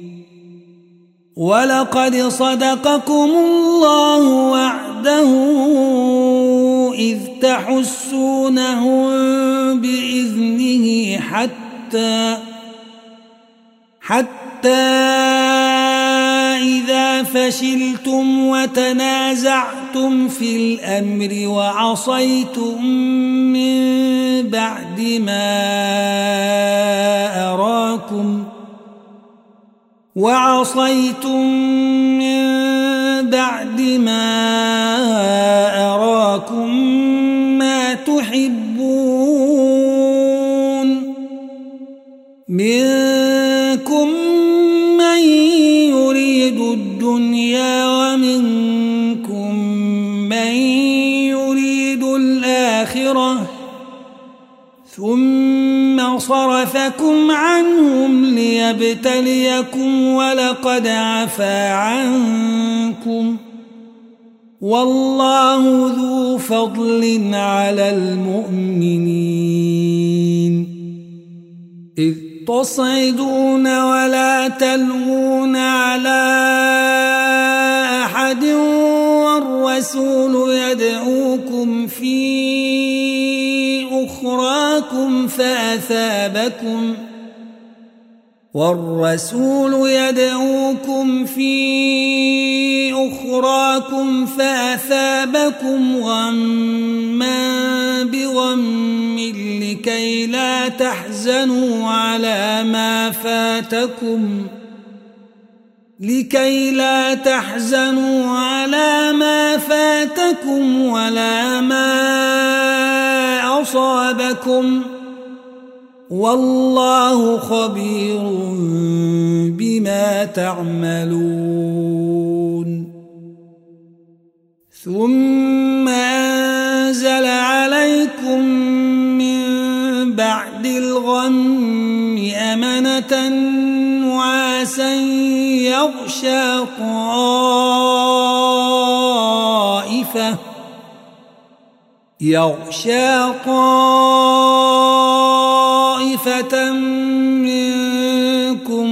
Speaker 1: ولقد صدقكم الله وعده إذ تحسونهم بإذنه حتى إذا فشلتم وتنازعتم في الأمر وعصيتم من بعد ما أراكم ما تحبون منكم من يريد الدنيا ومنكم من يريد الآخرة ثم صرفكم عنهم ليبتليكم ولقد عفا عنكم والله ذو فضل على المؤمنين إذ تصعدون ولا تلوون على أحد والرسول يدعوكم في أخراكم فأثابكم غما بغم لكي لا تحزنوا على ما فاتكم ولا ما أصابكم والله خبير بما تعملون ثم أنزل عليكم من بعد الغم أمنة نعاسا يغشى طائفة منكم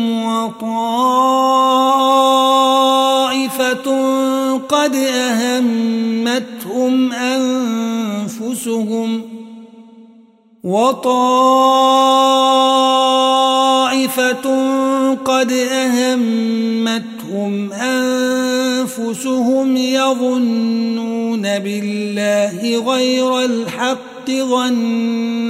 Speaker 1: وطائفة قد أهمتهم أنفسهم يظنون بالله غير الحق ظن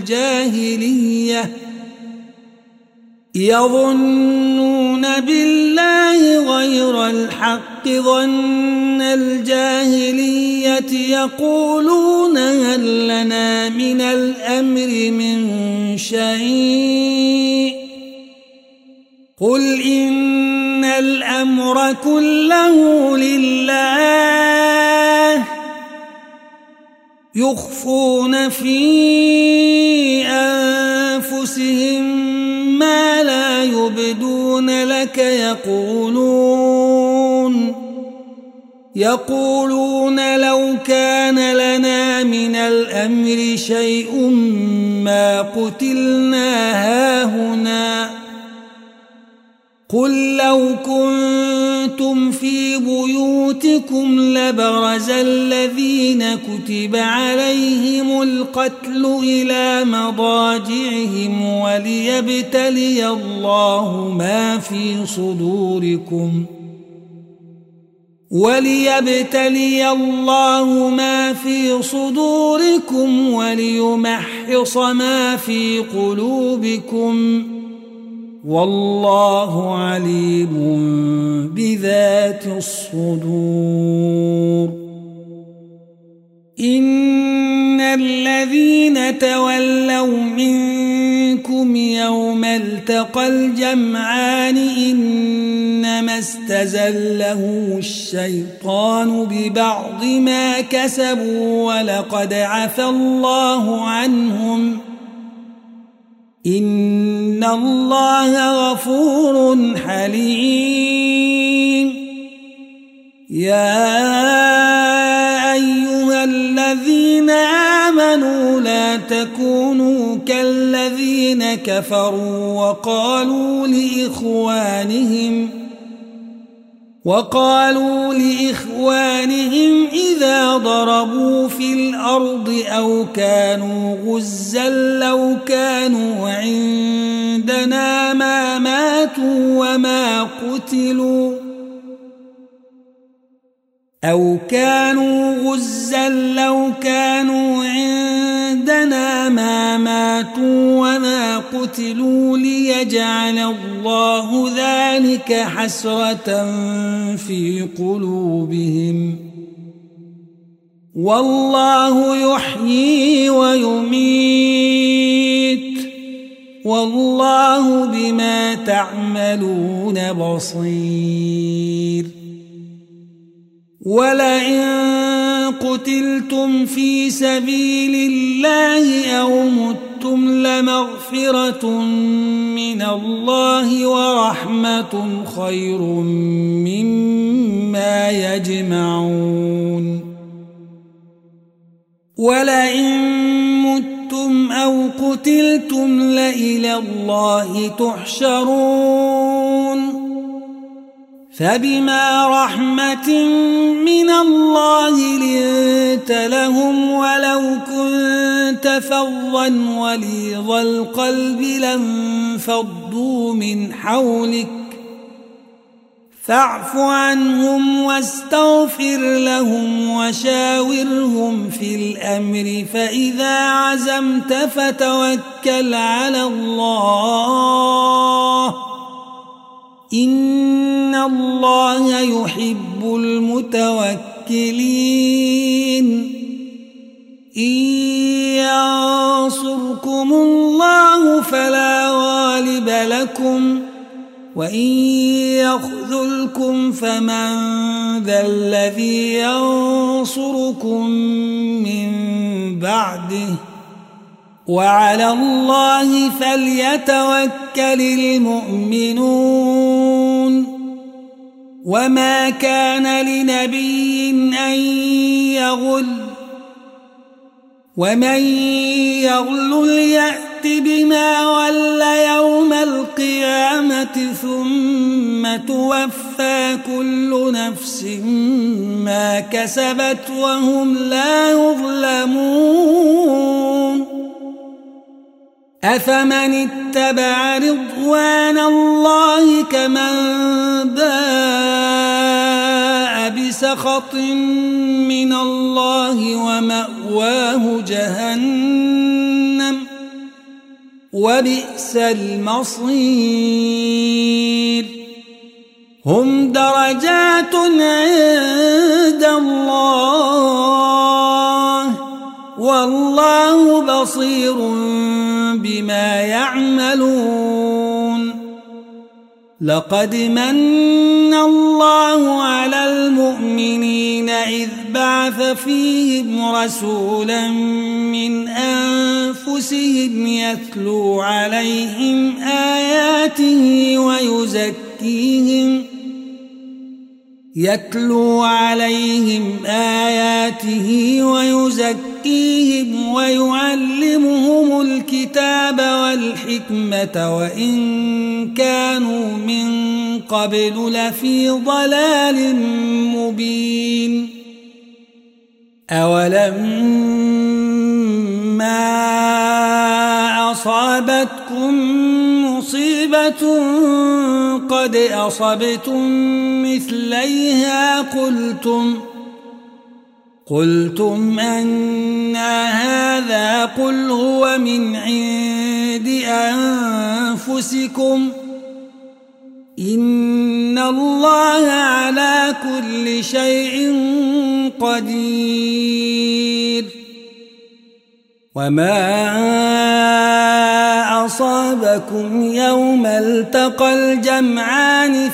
Speaker 1: الجاهلية يقولون هل لنا من الأمر من شيء قل إن الأمر كله لله يخفون في أنفسهم ما لا يبدون لك يقولون لو كان لنا من الأمر شيء ما قتلنا هاهنا قل لو كنتم في بيوتكم لبرز الذين كتب عليهم القتل إلى مضاجعهم وليبتلي الله ما في صدوركم وليمحص ما في قلوبكم والله عليم بذات الصدور إن الذين تولوا منكم يوم التقى الجمعان إنما استزله الشيطان ببعض ما كسبوا ولقد عفى الله عنهم إن الله غفور حليم يا أيها الذين آمنوا لا تكونوا كالذين كفروا وقالوا لإخوانهم إذا ضربوا في الأرض أو كانوا غزا لو كانوا عندنا ما ماتوا وما قتلوا ليجعل الله ذلك حسرة في قلوبهم والله يحيي ويميت والله بما تعملون بصير ولئن قتلتم في سبيل الله أو متم لمغفرة من الله ورحمة خير مما يجمعون ولئن متم أو قتلتم لإلى الله تحشرون فبما رحمة من الله لنت لهم ولو كنت فظا غليظ القلب لانفضوا من حولك فاعف عنهم واستغفر لهم وشاورهم في الأمر فإذا عزمت فتوكل على الله إن الله يحب المتوكلين إن ينصركم الله فلا غالب لكم وإن يخذلكم فمن ذا الذي ينصركم من بعده وعلى الله فليتوكل المؤمنون وما كان لنبي أن يغل ومن يغل يأت بما غل يوم القيامة ثم توفى كل نفس ما كسبت وهم لا يظلمون أفمن اتبع رضوان الله كمن باء بسخط من الله ومأواه جهنم وبئس المصير هم درجات عند الله والله بصير بما يعملون لقد من الله على المؤمنين إذ بعث فيهم رسولا من أنفسهم يتلو عليهم آياته ويزكيهم ويعلمهم الكتاب والحكمة وإن كانوا من قبل لفي ضلال مبين أولما أصابتكم مصيبة قد أصبتم مثليها قلتم أنى هذا قل هو من عند أنفسكم إن الله على كل شيء قدير وما أصابكم يوم التقى الجمعان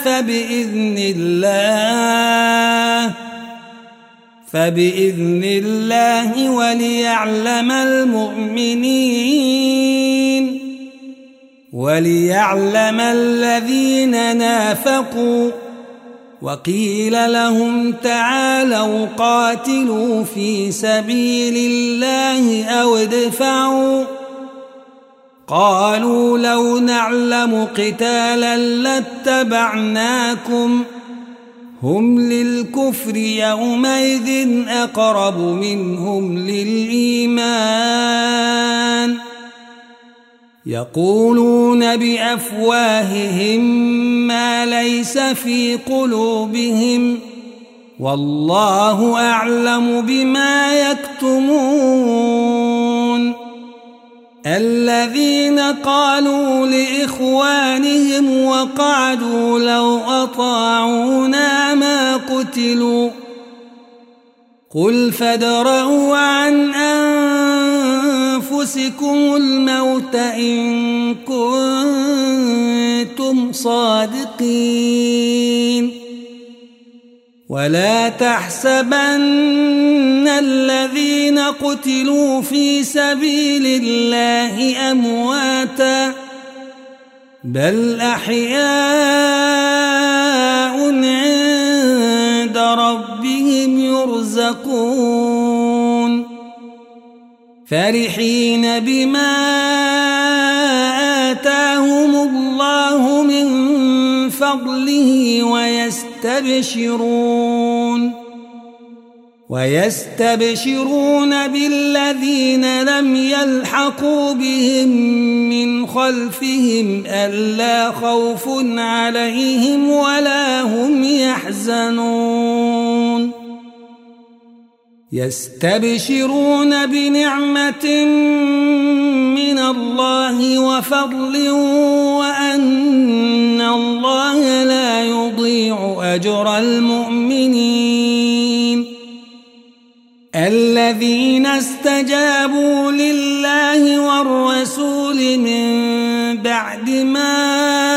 Speaker 1: فبإذن الله وليعلم الذين نافقوا وقيل لهم تعالوا قاتلوا في سبيل الله أو ادفعوا قالوا لو نعلم قتالا لاتبعناكم هم للكفر يومئذ أقرب منهم للإيمان يقولون بأفواههم ما ليس في قلوبهم والله أعلم بما يكتمون الذين قالوا لإخوانهم وقعدوا لو أطاعونا ما قتلوا قل فادرءوا عن أنفسكم الموت إن كنتم صادقين ولا تحسبن الذين قتلوا في سبيل الله أمواتا بل أحياء عند ربهم يرزقون فرحين بما آتاهم الله من فضله ويستبشرون بالذين لم يلحقوا بهم من خلفهم ألا خوف عليهم ولا هم يحزنون يستبشرون بنعمة من الله وفضل وأن الله لا يضيع أجر المؤمنين الذين استجابوا لله والرسول من بعد ما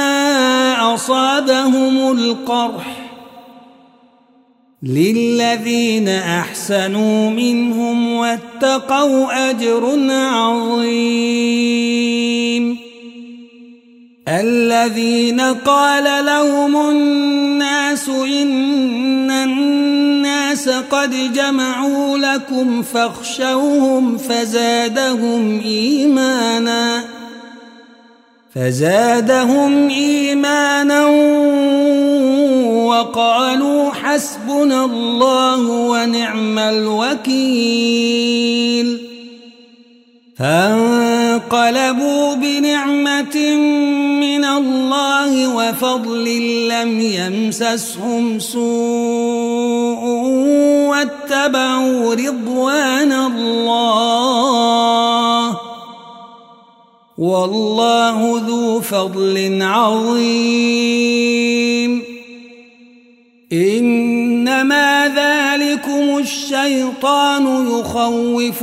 Speaker 1: أصابهم القرح للذين أحسنوا منهم واتقوا أجر عظيم الذين قال لهم الناس إن الناس قد جمعوا لكم فاخشوهم فزادهم إيمانا وقالوا حسبنا الله ونعم الوكيل فانقلبوا بنعمة من الله وفضل لم يمسسهم سوء واتبعوا رضوان الله والله ذو فضل عظيم إنما ذلكم الشيطان يخوف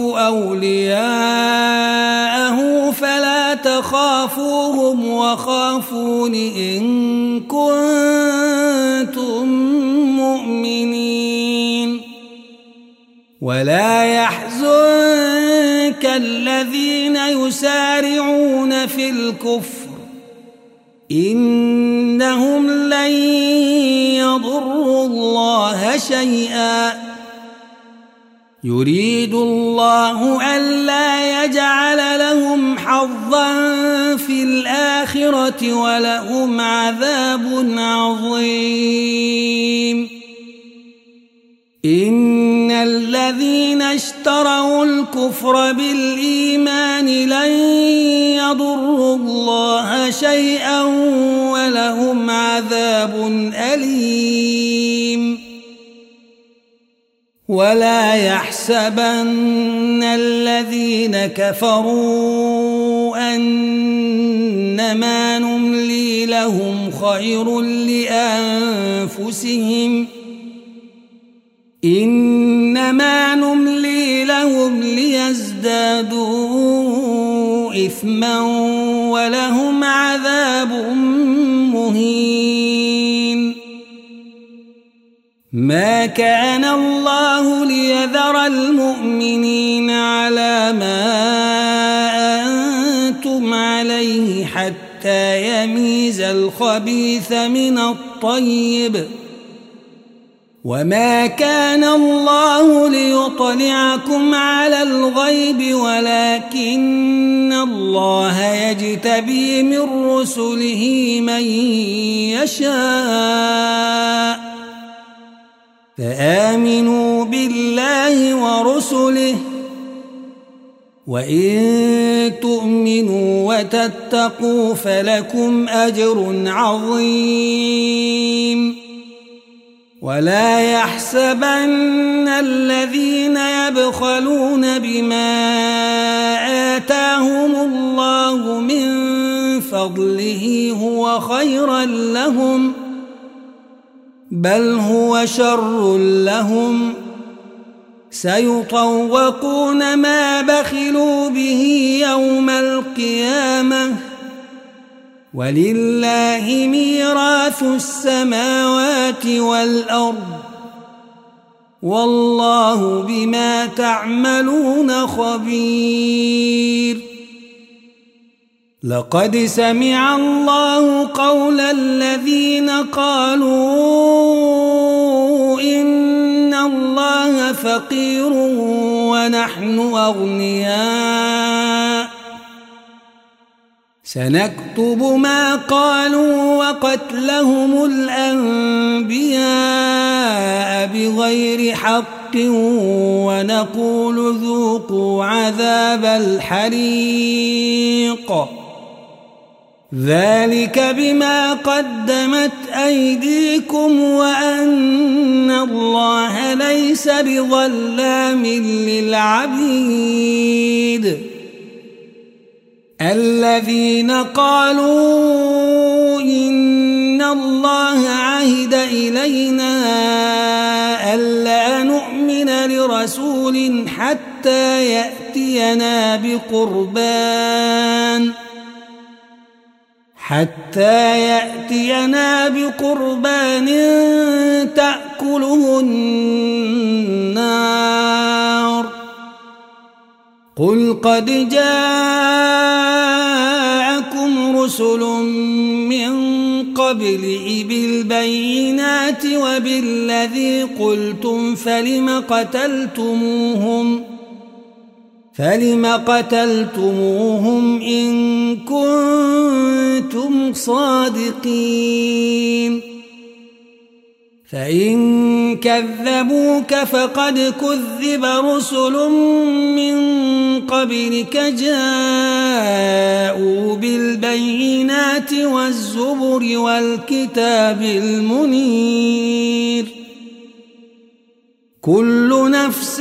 Speaker 1: أولياءه فلا تخافوهم وخافون إن كنتم مؤمنين ولا يحزنك الذين يسارعون في الكفر إنهم لن يضروا الله شيئا يريد الله ألا يجعل لهم حظا في الآخرة ولهم عذاب عظيم إن الذين اشتروا الكفر بالإيمان لن يضروا الله شيئا ولهم عذاب أليم ولا يحسبن الذين كفروا أنما نملي لهم خير لأنفسهم إنما نملي لهم ليزدادوا إثما ولهم عذاب مهين ما كان الله ليذر المؤمنين على ما أنتم عليه حتى يميز الخبيث من الطيب وما كان الله ليطلعكم على الغيب ولكن الله يجتبي من رسله من يشاء فآمنوا بالله ورسله وإن تؤمنوا وتتقوا فلكم أجر عظيم ولا يحسبن الذين يبخلون بما آتاهم الله من فضله هو خيرا لهم بل هو شر لهم سيطوقون ما بخلوا به يوم القيامة ولله ميراث السماوات والأرض والله بما تعملون خبير لقد سمع الله قول الذين قالوا إن الله فقير ونحن أغنياء سنكتب ما قالوا وقتلهم الأنبياء بغير حق ونقول ذوقوا عذاب الحريق ذلك بما قدمت أيديكم وأن الله ليس بظلام للعبيد الذين قالوا إن الله عهد إلينا ألا نؤمن لرسول حتى يأتينا بقربان تأكله النار قل قد جاءكم رسل من قبلي بالبينات وبالذي قلتم فلم قتلتموهم إن كنتم صادقين فإن كذبوك فقد كذب رسل من قبلك جاءوا بالبينات والزبر والكتاب المنير كل نفس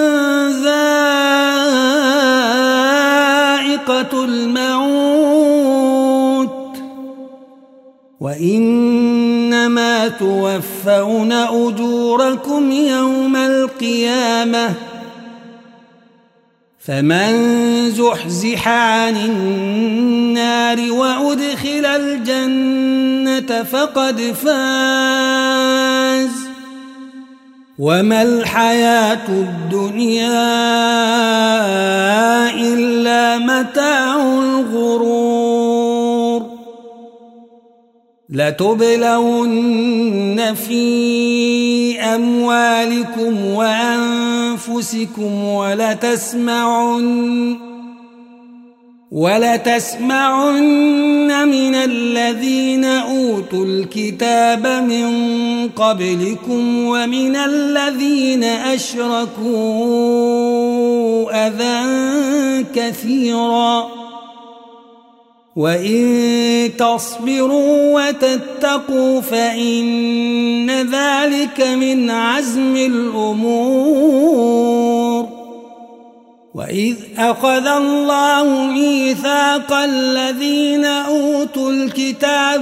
Speaker 1: ذائقة الموت وإنما توفون أجوركم يوم القيامة فمن زحزح عن النار وأدخل الجنة فقد فاز وما الحياة الدنيا إلا متاع الغرور لتبلون في أموالكم وأنفسكم ولتسمعن من الذين أوتوا الكتاب من قبلكم ومن الذين أشركوا أذى كثيرا وإن تصبروا وتتقوا فإن ذلك من عزم الأمور وإذ أخذ الله ميثاق الذين أوتوا الكتاب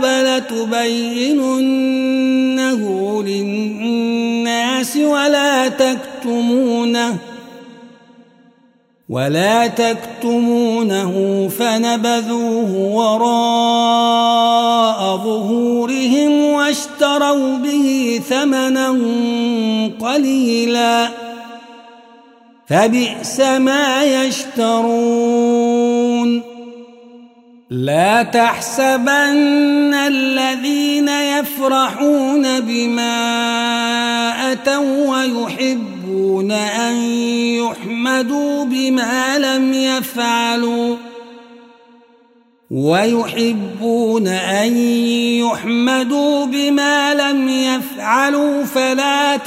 Speaker 1: لتبيننه للناس ولا تكتمونه فنبذوه وراء ظهورهم واشتروا به ثمنا قليلا فبئس ما يشترون لا تحسبن الذين يفرحون بما شهادة ويحبون أن يحمدوا بما لم يفعلوا فلا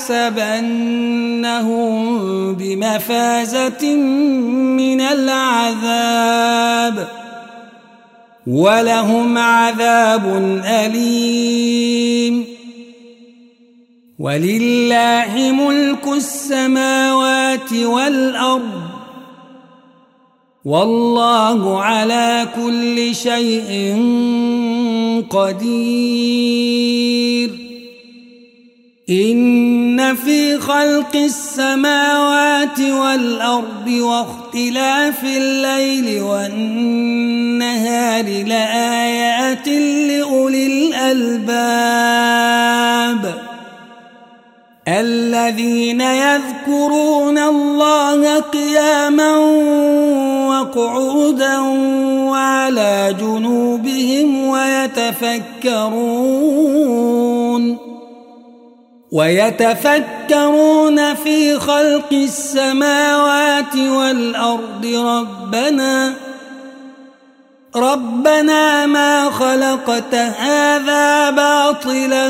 Speaker 1: تحسبنهم بمفازة من العذاب ولهم عذاب أليم. ولله ملك السماوات والأرض والله على كل شيء قدير. إن في خلق السماوات والأرض واختلاف الليل والنهار لآيات لأولي الألباب الذين يذكرون الله قياما وقعودا وعلى جنوبهم ويتفكرون في خلق السماوات والأرض ربنا ما خلقت هذا باطلا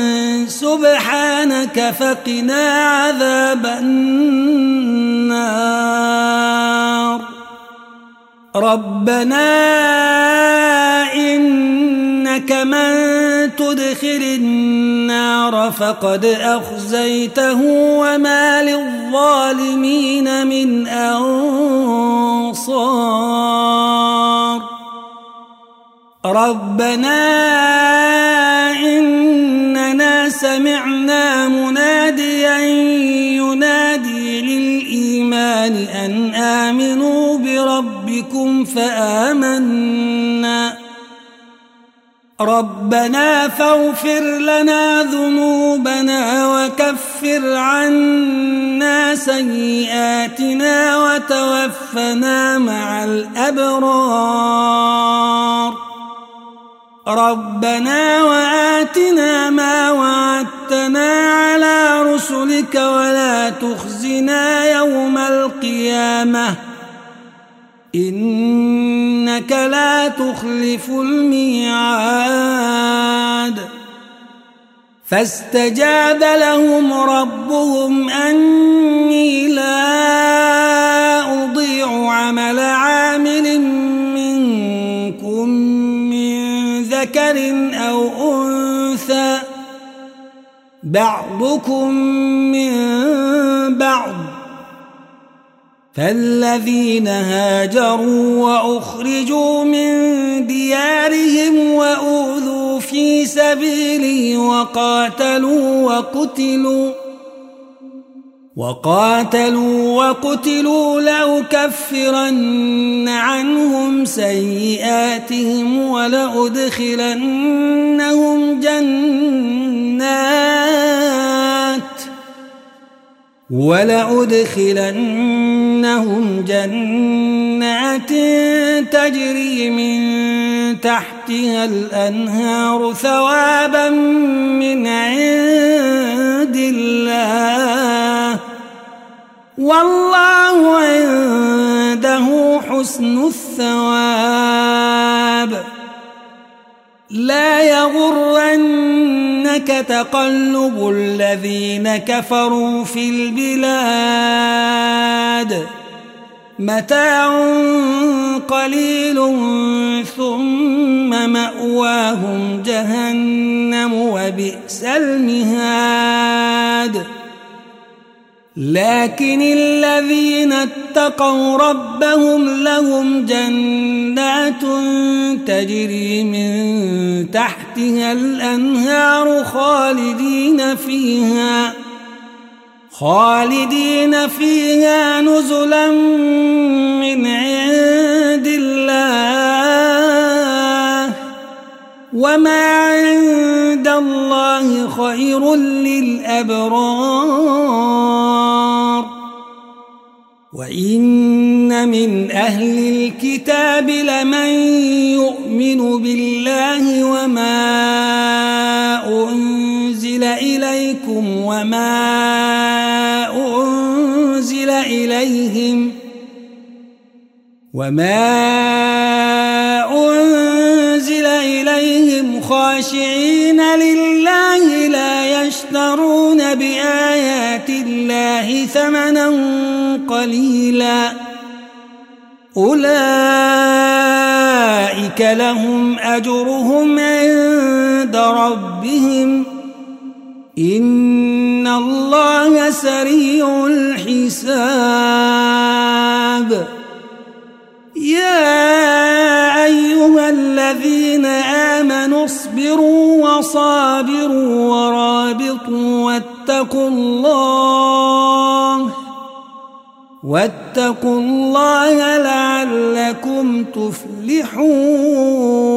Speaker 1: سبحانك فقنا عذاب النار. ربنا إنك من تدخل النار فقد أخزيته وما للظالمين من أنصار. ربنا إننا سمعنا مناديا ينادي للإيمان أن آمنوا بربكم فآمنا. ربنا فاغفر لنا ذنوبنا وكفر عنا سيئاتنا وتوفنا مع الأبرار. ربنا وآتنا ما وعدتنا على رسلك ولا تخزنا يوم القيامة إنك لا تخلف الميعاد. فاستجاب لهم ربهم أني لا أضيع عمل عامل منكم من ذكر أو أنثى بعضكم من بعض. فالذين هاجروا وأخرجوا من ديارهم وأوذوا في سبيلي وقاتلوا وقتلوا لأكفرن عنهم سيئاتهم ولأدخلنهم جنات تجري من تحتها الأنهار ثوابا من عند الله والله عنده حسن الثواب. لا يغرنك تقلب الذين كفروا في البلاد متاع قليل ثم مأواهم جهنم وبئس المهاد. لكن الذين اتقوا ربهم لهم جنات تجري من تحتها الأنهار خالدين فيها نزلا من عند الله وما عند الله خير للأبرار. وإن من أهل الكتاب لمن يؤمن بالله وما أنزل إليكم وما أنزل إليهم خاشعين لله لا يشترون بآيات الله ثمنا قليلا أولئك لهم أجرهم عند ربهم إن الله سريع الحساب يا أيها الذين آمنوا اصبروا وصابروا ورابطوا واتقوا الله لعلكم تفلحون.